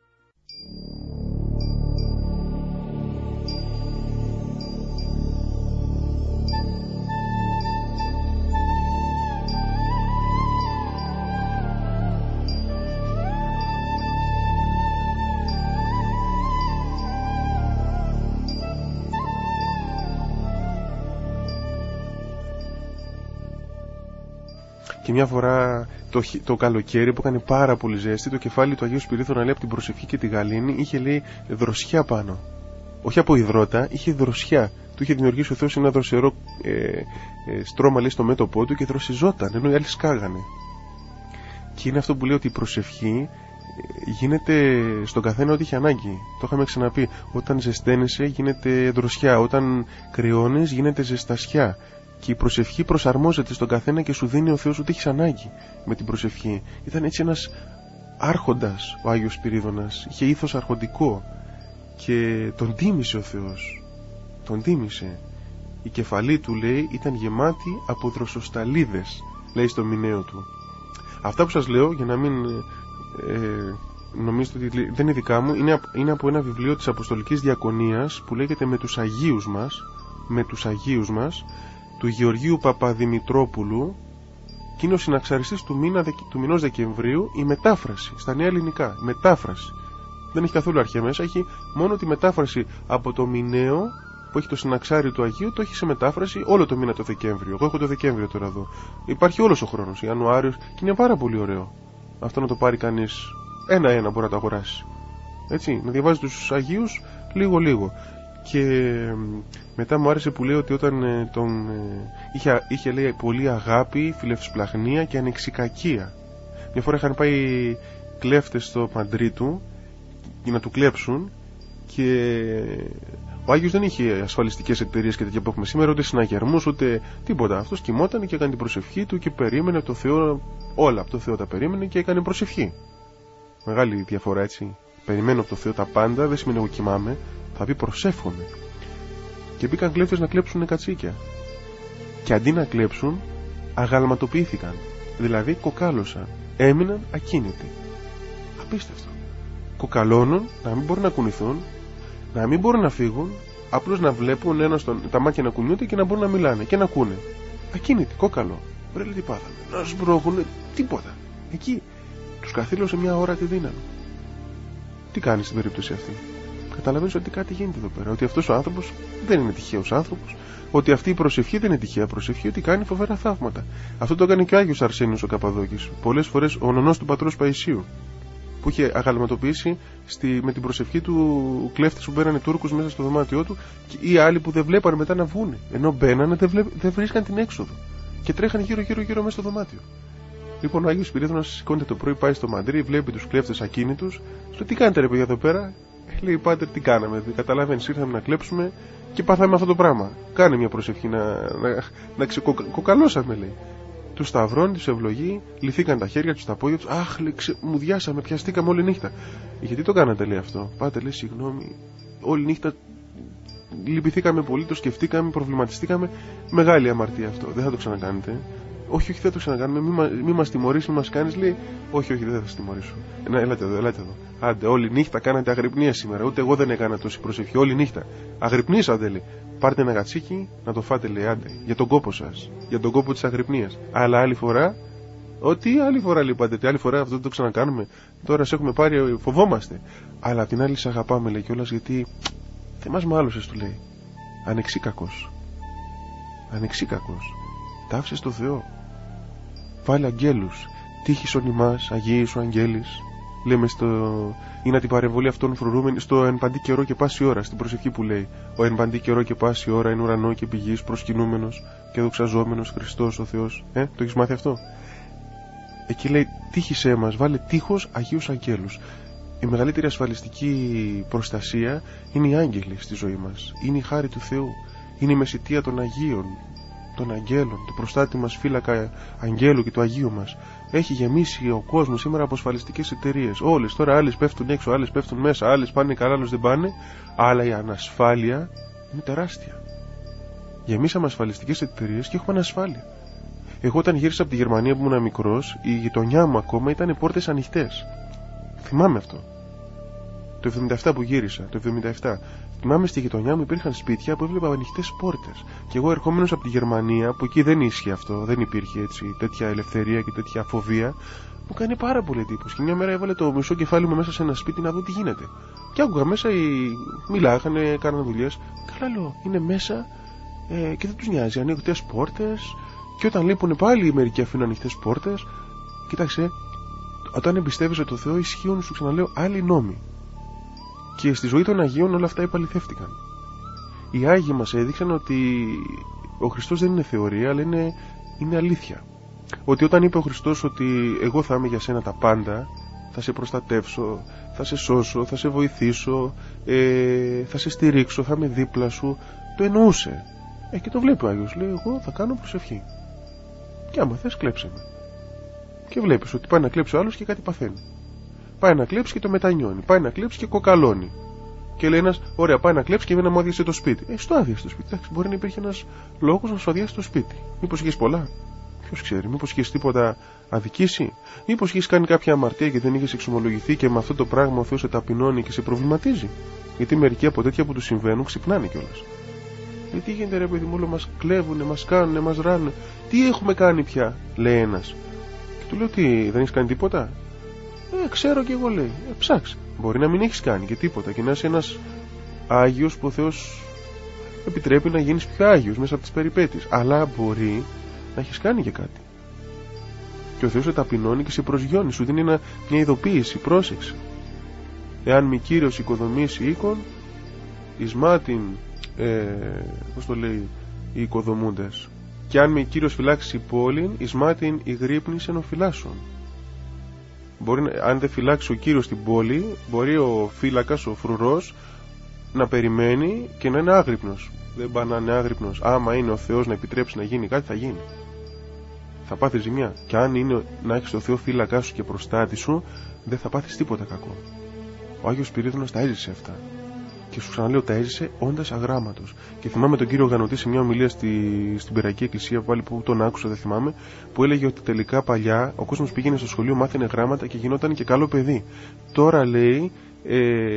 Και μια φορά το, το καλοκαίρι που έκανε πάρα πολύ ζέστη, το κεφάλι του Αγίου Σπυρίδωνα, λέει, από την προσευχή και τη γαλήνη, είχε, λέει, δροσιά πάνω. Όχι από υδρότα, είχε δροσιά. Του είχε δημιουργήσει ο Θεός ένα δροσερό ε, ε, στρώμα, λέει, στο μέτωπό του και δροσιζόταν, ενώ οι άλλοι σκάγανε. Και είναι αυτό που λέει ότι η προσευχή γίνεται στον καθένα ό,τι έχει ανάγκη. Το είχαμε ξαναπεί. Όταν ζεσταίνεσαι γίνεται δροσιά, όταν κρυώνεις γίνεται ζεστασιά. Και η προσευχή προσαρμόζεται στον καθένα και σου δίνει ο Θεός ό,τι έχεις ανάγκη με την προσευχή. Ήταν έτσι ένας άρχοντας ο Άγιος Σπυρίδωνας. Είχε ήθος αρχοντικό και τον τίμησε ο Θεός. Τον τίμησε. Η κεφαλή του, λέει, ήταν γεμάτη από δροσοσταλίδες, λέει στο μηναίο του. Αυτά που σας λέω, για να μην ε, νομίζετε ότι δεν είναι δικά μου, είναι, είναι από ένα βιβλίο της Αποστολικής Διακονίας που λέγεται «Με τους Αγίους μας», «Με τους Αγίους μας», του Γεωργίου Παπαδημητρόπουλου, και είναι ο συναξαριστής του, μήνα, του μηνός Δεκεμβρίου, η μετάφραση στα νέα ελληνικά. Μετάφραση. Δεν έχει καθόλου αρχαία μέσα, έχει μόνο τη μετάφραση από το μηναίο που έχει το συναξάρι του Αγίου, το έχει σε μετάφραση όλο το μήνα το Δεκέμβριο. Εγώ έχω το Δεκέμβριο τώρα εδώ. Υπάρχει όλος ο χρόνος, Ιανουάριος, και είναι πάρα πολύ ωραίο. Αυτό να το πάρει κανείς ένα-ένα, μπορεί να το αγοράσει. Έτσι, να διαβάζει τους Αγίους λίγο-λίγο. Και μετά μου άρεσε που λέει ότι όταν τον είχε, είχε λέει πολύ αγάπη, φιλευσπλαχνία και ανεξικακία. Μια φορά είχαν πάει κλέφτες στο μαντρί του για να του κλέψουν και ο Άγιος δεν είχε ασφαλιστικές εταιρείες και τέτοια που έχουμε σήμερα, ούτε συναγερμούς ούτε τίποτα. Αυτός κοιμόταν και έκανε την προσευχή του και περίμενε το Θεό, όλα από το Θεό τα περίμενε και έκανε προσευχή. Μεγάλη διαφορά, έτσι. Περιμένω από το Θεό τα πάντα, δεν σημαίνει εγώ κοιμάμαι, θα πει προσεύχομαι. Και μπήκαν κλέφτες να κλέψουν κατσίκια. Και αντί να κλέψουν, αγαλματοποιήθηκαν. Δηλαδή κοκάλωσαν. Έμειναν ακίνητοι. Απίστευτο. Κοκαλώνουν, να μην μπορούν να κουνηθούν, να μην μπορούν να φύγουν, απλώς να βλέπουν ένα στον, τα μάτια να κουνιούνται και να μπορούν να μιλάνε και να ακούνε. Ακίνητοι, κόκαλο. Βρε, τι πάθανε. Να σμπρώχουν, τίποτα. Εκεί τους καθήλωσε μια ώρα τη δύναμη. Τι κάνει στην περίπτωση αυτή? Καταλαβαίνεις ότι κάτι γίνεται εδώ πέρα. Ότι αυτός ο άνθρωπος δεν είναι τυχαίος άνθρωπος. Ότι αυτή η προσευχή δεν είναι τυχαία προσευχή. Ότι κάνει φοβερά θαύματα. Αυτό το έκανε και ο Άγιος Αρσένιος ο Καπαδόκης. Πολλές φορές ο νονός του πατρός Παϊσίου, που είχε αγαλματοποιήσει στη, με την προσευχή του κλέφτες που μπαίνανε Τούρκους μέσα στο δωμάτιό του ή άλλοι που δεν βλέπανε μετά να βγούνε. Ενώ μπαίνανε δεν, βλέ, δεν βρίσκαν την έξοδο και τρέχανε γύρω γύρω γύρω μέσα στο δωμάτιο. Λοιπόν, ο Άγιος Σπυρίδωνας σηκώνεται το πρωί, πάει στο μαντρί, βλέπει τους κλέφτες ακίνητους. Στο τι κάνετε ρε παιδιά εδώ πέρα? Λέει, πάτερ, τι κάναμε? Καταλαβαίνεις, ήρθαμε να κλέψουμε και πάθαμε αυτό το πράγμα. Κάνε μια προσευχή να, να, να ξεκοκαλώσαμε, λέει. Του σταυρώνει, του ευλογεί, λυθήκαν τα χέρια του, τα πόδια του. Αχ, λέει, ξε... μου διάσαμε, πιαστήκαμε όλη νύχτα. Γιατί το κάνατε, λέει αυτό? Πάτε, λέει, συγγνώμη, όλη νύχτα λυπηθήκαμε πολύ, το σκεφτήκαμε, προβληματιστήκαμε. Μεγάλη αμαρτία αυτό, δεν θα το ξανακάνετε. Όχι, όχι, δεν το ξανακάνουμε, μη, μα... μη μας τιμωρήσει, μη μας κάνεις, λέει. Όχι, όχι, δεν θα σας τιμωρήσω. Να, ελάτε εδώ, ελάτε εδώ. Άντε, όλη νύχτα κάνατε αγρυπνία σήμερα. Ούτε εγώ δεν έκανα τόση προσευχή, όλη νύχτα. Αγρυπνήσατε, λέει. Πάρτε ένα κατσίκι να το φάτε, λέει, άντε, για τον κόπο σας, για τον κόπο της αγρυπνίας. Αλλά άλλη φορά, ό,τι άλλη φορά, λέει, πάτε, άλλη φορά αυτό δεν το ξανακάνουμε. Τώρα σε έχουμε πάρει, φοβόμαστε. Αλλά την άλλη σε αγαπάμε, λέει, κιόλας, γιατί δεν μας μάλωσες, του λέει. Ανεξίκακος. Ανεξίκακος. Ταύσε στο Θεό. Βάλε αγγέλους. Τύχησον ημάς, Αγίοι σου αγγέλης. Λέμε στο. Είναι την παρεμβολή αυτών φρουρούμενη στο εν παντή καιρό και πάση ώρα, στην προσευχή που λέει. Ο εν παντή καιρό και πάση ώρα είναι ουρανό και πηγής, προσκυνούμενος και δοξαζόμενος Χριστός ο Θεός. Ε, το έχεις μάθει αυτό? Εκεί λέει, τύχησέ μας, βάλε τείχος Αγίους αγγέλους. Η μεγαλύτερη ασφαλιστική προστασία είναι οι άγγελοι στη ζωή μας. Είναι η χάρη του Θεού. Είναι η μεσιτεία των Αγίων, των αγγέλων, το προστάτη μας φύλακα αγγέλου και του Αγίου μας. Έχει γεμίσει ο κόσμος σήμερα από ασφαλιστικές εταιρείες. Όλες τώρα, άλλες πέφτουν έξω, άλλες πέφτουν μέσα, άλλες πάνε καλά, άλλες δεν πάνε. Αλλά η ανασφάλεια είναι τεράστια. Γεμίσαμε ασφαλιστικές εταιρείες και έχουμε ανασφάλεια. Εγώ όταν γύρισα από τη Γερμανία που ήμουν μικρός, η γειτονιά μου ακόμα ήταν πόρτες ανοιχτές. Θυμάμαι αυτό. Το εβδομήντα επτά που γύρισα, το εβδομήντα επτά. Θυμάμαι στη γειτονιά μου υπήρχαν σπίτια που έβλεπα ανοιχτές πόρτες. Και εγώ ερχόμενος από τη Γερμανία, που εκεί δεν ίσχυε αυτό, δεν υπήρχε έτσι τέτοια ελευθερία και τέτοια φοβία, μου κάνει πάρα πολύ εντύπωση. Και μια μέρα έβαλε το μισό κεφάλι μου μέσα σε ένα σπίτι να δω τι γίνεται. Και άκουγα μέσα, οι... μιλάγανε, κάνανε δουλειές. Καλά, λέω, είναι μέσα ε, και δεν τους νοιάζει. Ανοιχτές πόρτες. Και όταν λείπουν πάλι οι μερικοί αφήνουν ανοιχτές πόρτες. Κοίταξε, όταν εμπιστεύεσαι το Θεό, ισχύουν, σου ξαναλέω, άλλοι νόμοι. Και στη ζωή των Αγίων όλα αυτά επαληθεύτηκαν. Οι Άγιοι μας έδειξαν ότι ο Χριστός δεν είναι θεωρία, αλλά είναι, είναι αλήθεια. Ότι όταν είπε ο Χριστός ότι εγώ θα είμαι για σένα τα πάντα, θα σε προστατεύσω, θα σε σώσω, θα σε βοηθήσω, ε, θα σε στηρίξω, θα είμαι δίπλα σου, το εννοούσε. Ε, και το βλέπει ο Άγιος, λέει, εγώ θα κάνω προσευχή. Και άμα θες κλέψε με. Και βλέπεις ότι πάει να κλέψει ο άλλος και κάτι παθαίνει. Πάει να κλέψει και το μετανιώνει. Πάει να κλέψει και κοκαλώνει. Και λέει ένας, ωραία, πάει να κλέψει και δεν μου άδειασε το σπίτι. Ε, στο άδειασε το σπίτι. Εντάξει, μπορεί να υπήρχε ένας λόγος να σου αδειάσει το σπίτι. Μήπως είχες πολλά. Ποιος ξέρει, μήπως είχες τίποτα αδικήσει. Μήπως είχες κάνει κάποια αμαρτία και δεν είχες εξομολογηθεί και με αυτό το πράγμα ο Θεός σε ταπεινώνει και σε προβληματίζει. Γιατί μερικοί από τέτοια που του συμβαίνουν ξυπνάνε κιόλας. Γιατί τι γίνεται, ρε παιδί μου, όλο μας κλέβουνε, μας κάνουνε, μας ράνουνε. Τι έχουμε κάνει πια, λέει ένας. Και του λέω, τι, δεν έχεις κάνει τίποτα. Ε, ξέρω κι εγώ, λέει. Ε, ψάξε. Μπορεί να μην έχεις κάνει και τίποτα και να είσαι ένας Άγιος που ο Θεός επιτρέπει να γίνεις πιο Άγιος μέσα από τις περιπέτειες. Αλλά μπορεί να έχεις κάνει και κάτι. Και ο Θεός σε ταπεινώνει και σε προσγειώνει. Σου δίνει ένα, μια ειδοποίηση, πρόσεξε. Εάν μη Κύριος οικοδομήσει οίκον, Ισμάτιν, ε, πώς το λέει, οι οικοδομούντες. Και αν με Κύριος φυλάξει πόλην, ισμάτιν η γρύπνης ενοφυλάσσων. Μπορεί, αν δεν φυλάξει ο Κύριος την πόλη, μπορεί ο φύλακας, ο φρουρός, να περιμένει και να είναι άγρυπνος. Δεν πάει να είναι άγρυπνος. Άμα είναι ο Θεός να επιτρέψει να γίνει κάτι, θα γίνει. Θα πάθεις ζημιά. Και αν είναι να έχεις το Θεό φύλακά σου και προστάτη σου, δεν θα πάθεις τίποτα κακό. Ο Άγιος Σπυρίδωνας τα έζησε αυτά. Και σου ξαναλέω, τα έζησε όντας αγράμματος. Και θυμάμαι τον κύριο Γανωτή σε μια ομιλία στη, στην Πυραϊκή Εκκλησία, πάλι που τον άκουσα, δεν θυμάμαι, που έλεγε ότι τελικά παλιά ο κόσμος πήγαινε στο σχολείο, μάθαινε γράμματα και γινόταν και καλό παιδί. Τώρα λέει, ε,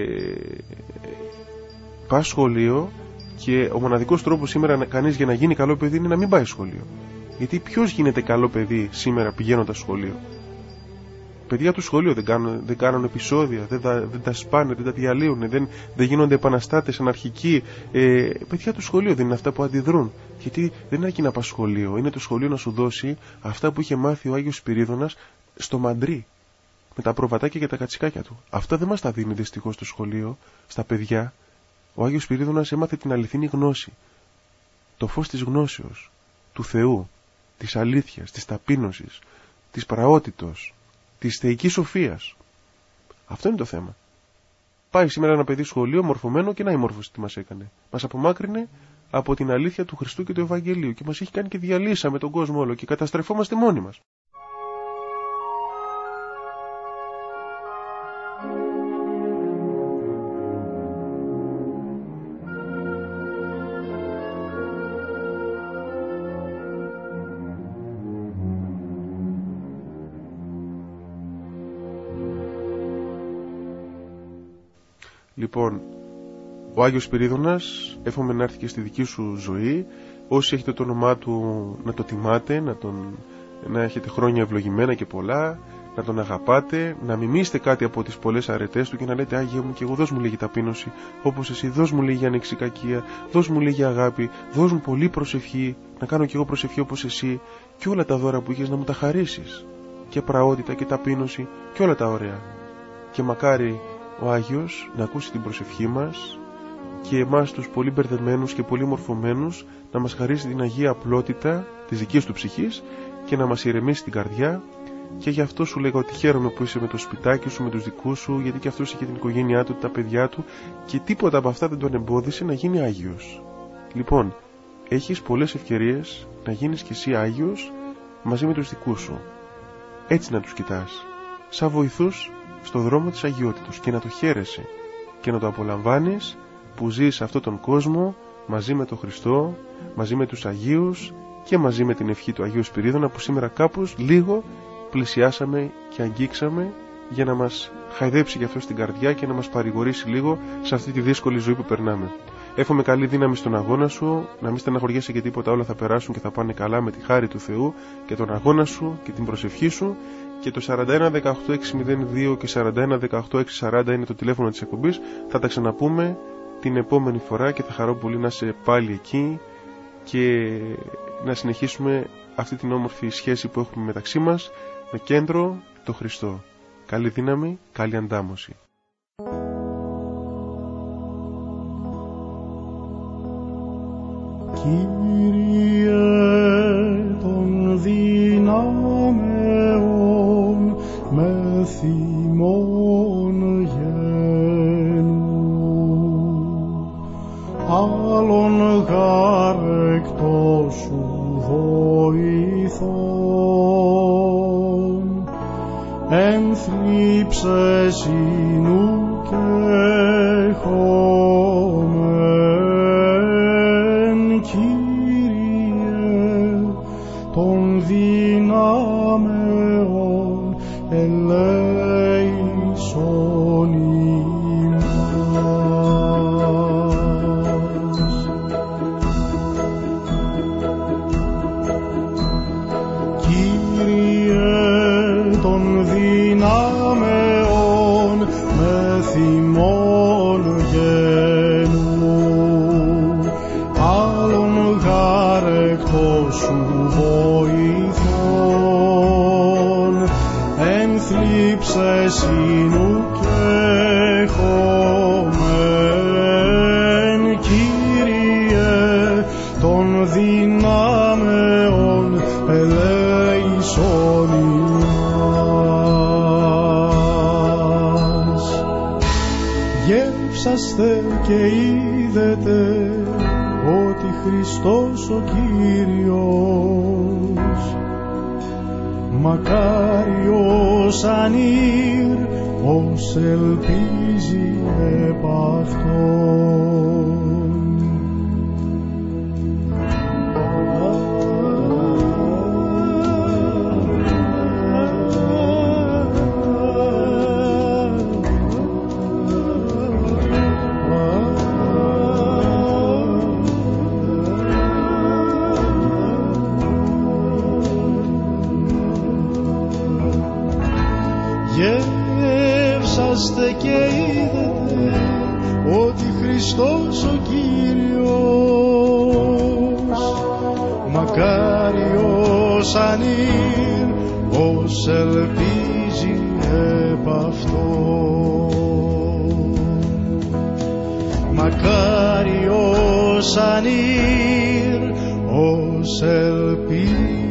πας σχολείο και ο μοναδικός τρόπος σήμερα κανείς για να γίνει καλό παιδί είναι να μην πάει σχολείο. Γιατί ποιος γίνεται καλό παιδί σήμερα πηγαίνοντας σχολείο? Παιδιά του σχολείου δεν κάνουν, δεν κάνουν επεισόδια, δεν τα, δεν τα σπάνε, δεν τα διαλύουν, δεν, δεν γίνονται επαναστάτες αναρχικοί. Ε, παιδιά του σχολείου δεν είναι αυτά που αντιδρούν. Γιατί δεν είναι αρκεί να πας σχολείο, είναι το σχολείο να σου δώσει αυτά που είχε μάθει ο Άγιος Σπυρίδωνας στο μαντρί, με τα προβατάκια και τα κατσικάκια του. Αυτά δεν μας τα δίνει δυστυχώς στο σχολείο, στα παιδιά. Ο Άγιος Σπυρίδωνας έμαθε την αληθινή γνώση, το φως της γνώσεως, του Θεού, της αλήθειας, της ταπείνωσης, της πραότητος, της θεϊκής σοφίας. Αυτό είναι το θέμα. Πάει σήμερα ένα παιδί σχολείο μορφωμένο και να η μόρφωση τι μας έκανε. Μας απομάκρυνε από την αλήθεια του Χριστού και του Ευαγγελίου και μας έχει κάνει και διαλύσαμε τον κόσμο όλο και καταστρεφόμαστε μόνοι μας. Λοιπόν, ο Άγιος Σπυρίδωνας, εύχομαι να έρθει και στη δική σου ζωή. Όσοι έχετε το όνομά του, να το τιμάτε, να, τον, να έχετε χρόνια ευλογημένα και πολλά, να τον αγαπάτε, να μιμήσετε κάτι από τις πολλές αρετές του και να λέτε Άγιε μου και εγώ δώσ' μου λίγη ταπείνωση, όπως εσύ, δώσ' μου λίγη ανεξικακία, δώσ' μου λίγη αγάπη, δώσ' μου πολύ προσευχή, να κάνω κι εγώ προσευχή όπως εσύ, και όλα τα δώρα που είχες να μου τα χαρίσεις, και πραότητα και ταπείνωση και όλα τα ωραία. Και μακάρι ο Άγιος να ακούσει την προσευχή μας και εμάς τους πολύ μπερδεμένους και πολύ μορφωμένους να μας χαρίσει την Αγία απλότητα της δικής του ψυχής και να μας ηρεμήσει την καρδιά. Και γι' αυτό σου λέγα ότι χαίρομαι που είσαι με το σπιτάκι σου, με τους δικούς σου, γιατί και αυτός είχε την οικογένειά του, τα παιδιά του και τίποτα από αυτά δεν τον εμπόδισε να γίνει Άγιος. Λοιπόν, έχεις πολλές ευκαιρίες να γίνεις κι εσύ Άγιος μαζί με τους δικούς σου. Έτσι να τους κοιτάς, σαν βοηθούς στο δρόμο της αγιότητος, και να το χαίρεσαι και να το απολαμβάνεις που ζεις σε αυτόν τον κόσμο μαζί με τον Χριστό, μαζί με τους Αγίους και μαζί με την ευχή του Αγίου Σπυρίδωνα που σήμερα κάπως λίγο πλησιάσαμε και αγγίξαμε για να μας χαϊδέψει για αυτό στην καρδιά και να μας παρηγορήσει λίγο σε αυτή τη δύσκολη ζωή που περνάμε. Εύχομαι καλή δύναμη στον αγώνα σου, να μην στεναχωριέσαι και τίποτα, όλα θα περάσουν και θα πάνε καλά με τη χάρη του Θεού και τον αγώνα σου και την προσευχή σου. Και το σαράντα ένα δεκαοκτώ εξακόσια δύο και σαράντα ένα δεκαοκτώ εξακόσια σαράντα είναι το τηλέφωνο της εκπομπής. Θα τα ξαναπούμε την επόμενη φορά και θα χαρώ πολύ να είσαι πάλι εκεί και να συνεχίσουμε αυτή την όμορφη σχέση που έχουμε μεταξύ μας με κέντρο το Χριστό. Καλή δύναμη, καλή αντάμωση. Κύριε των δυνάμεων με θυμών γένου, άλλον γάρ εκτός σου βοηθών, ενθλίψε συνού και χωμέν, Κύριε των δυνάμεων ελέησον ημάς. Κύριε των δυνάμεων με θυμών γένου, άλλον γάρ εκτός σου βοηθών, ενθλίψε συνού και χωμέν, Γεύσαστε και είδετε ότι Χριστός ο Κύριος, μακάριος ανήρ ως ελπίζει επ' αυτόν. Γεύσαστε και είδετε ότι Χριστός ο Κύριος, μακάριος ανήρ ως ελπίζει επ' αυτόν. Μακάριος ανήρ ως ελπίζει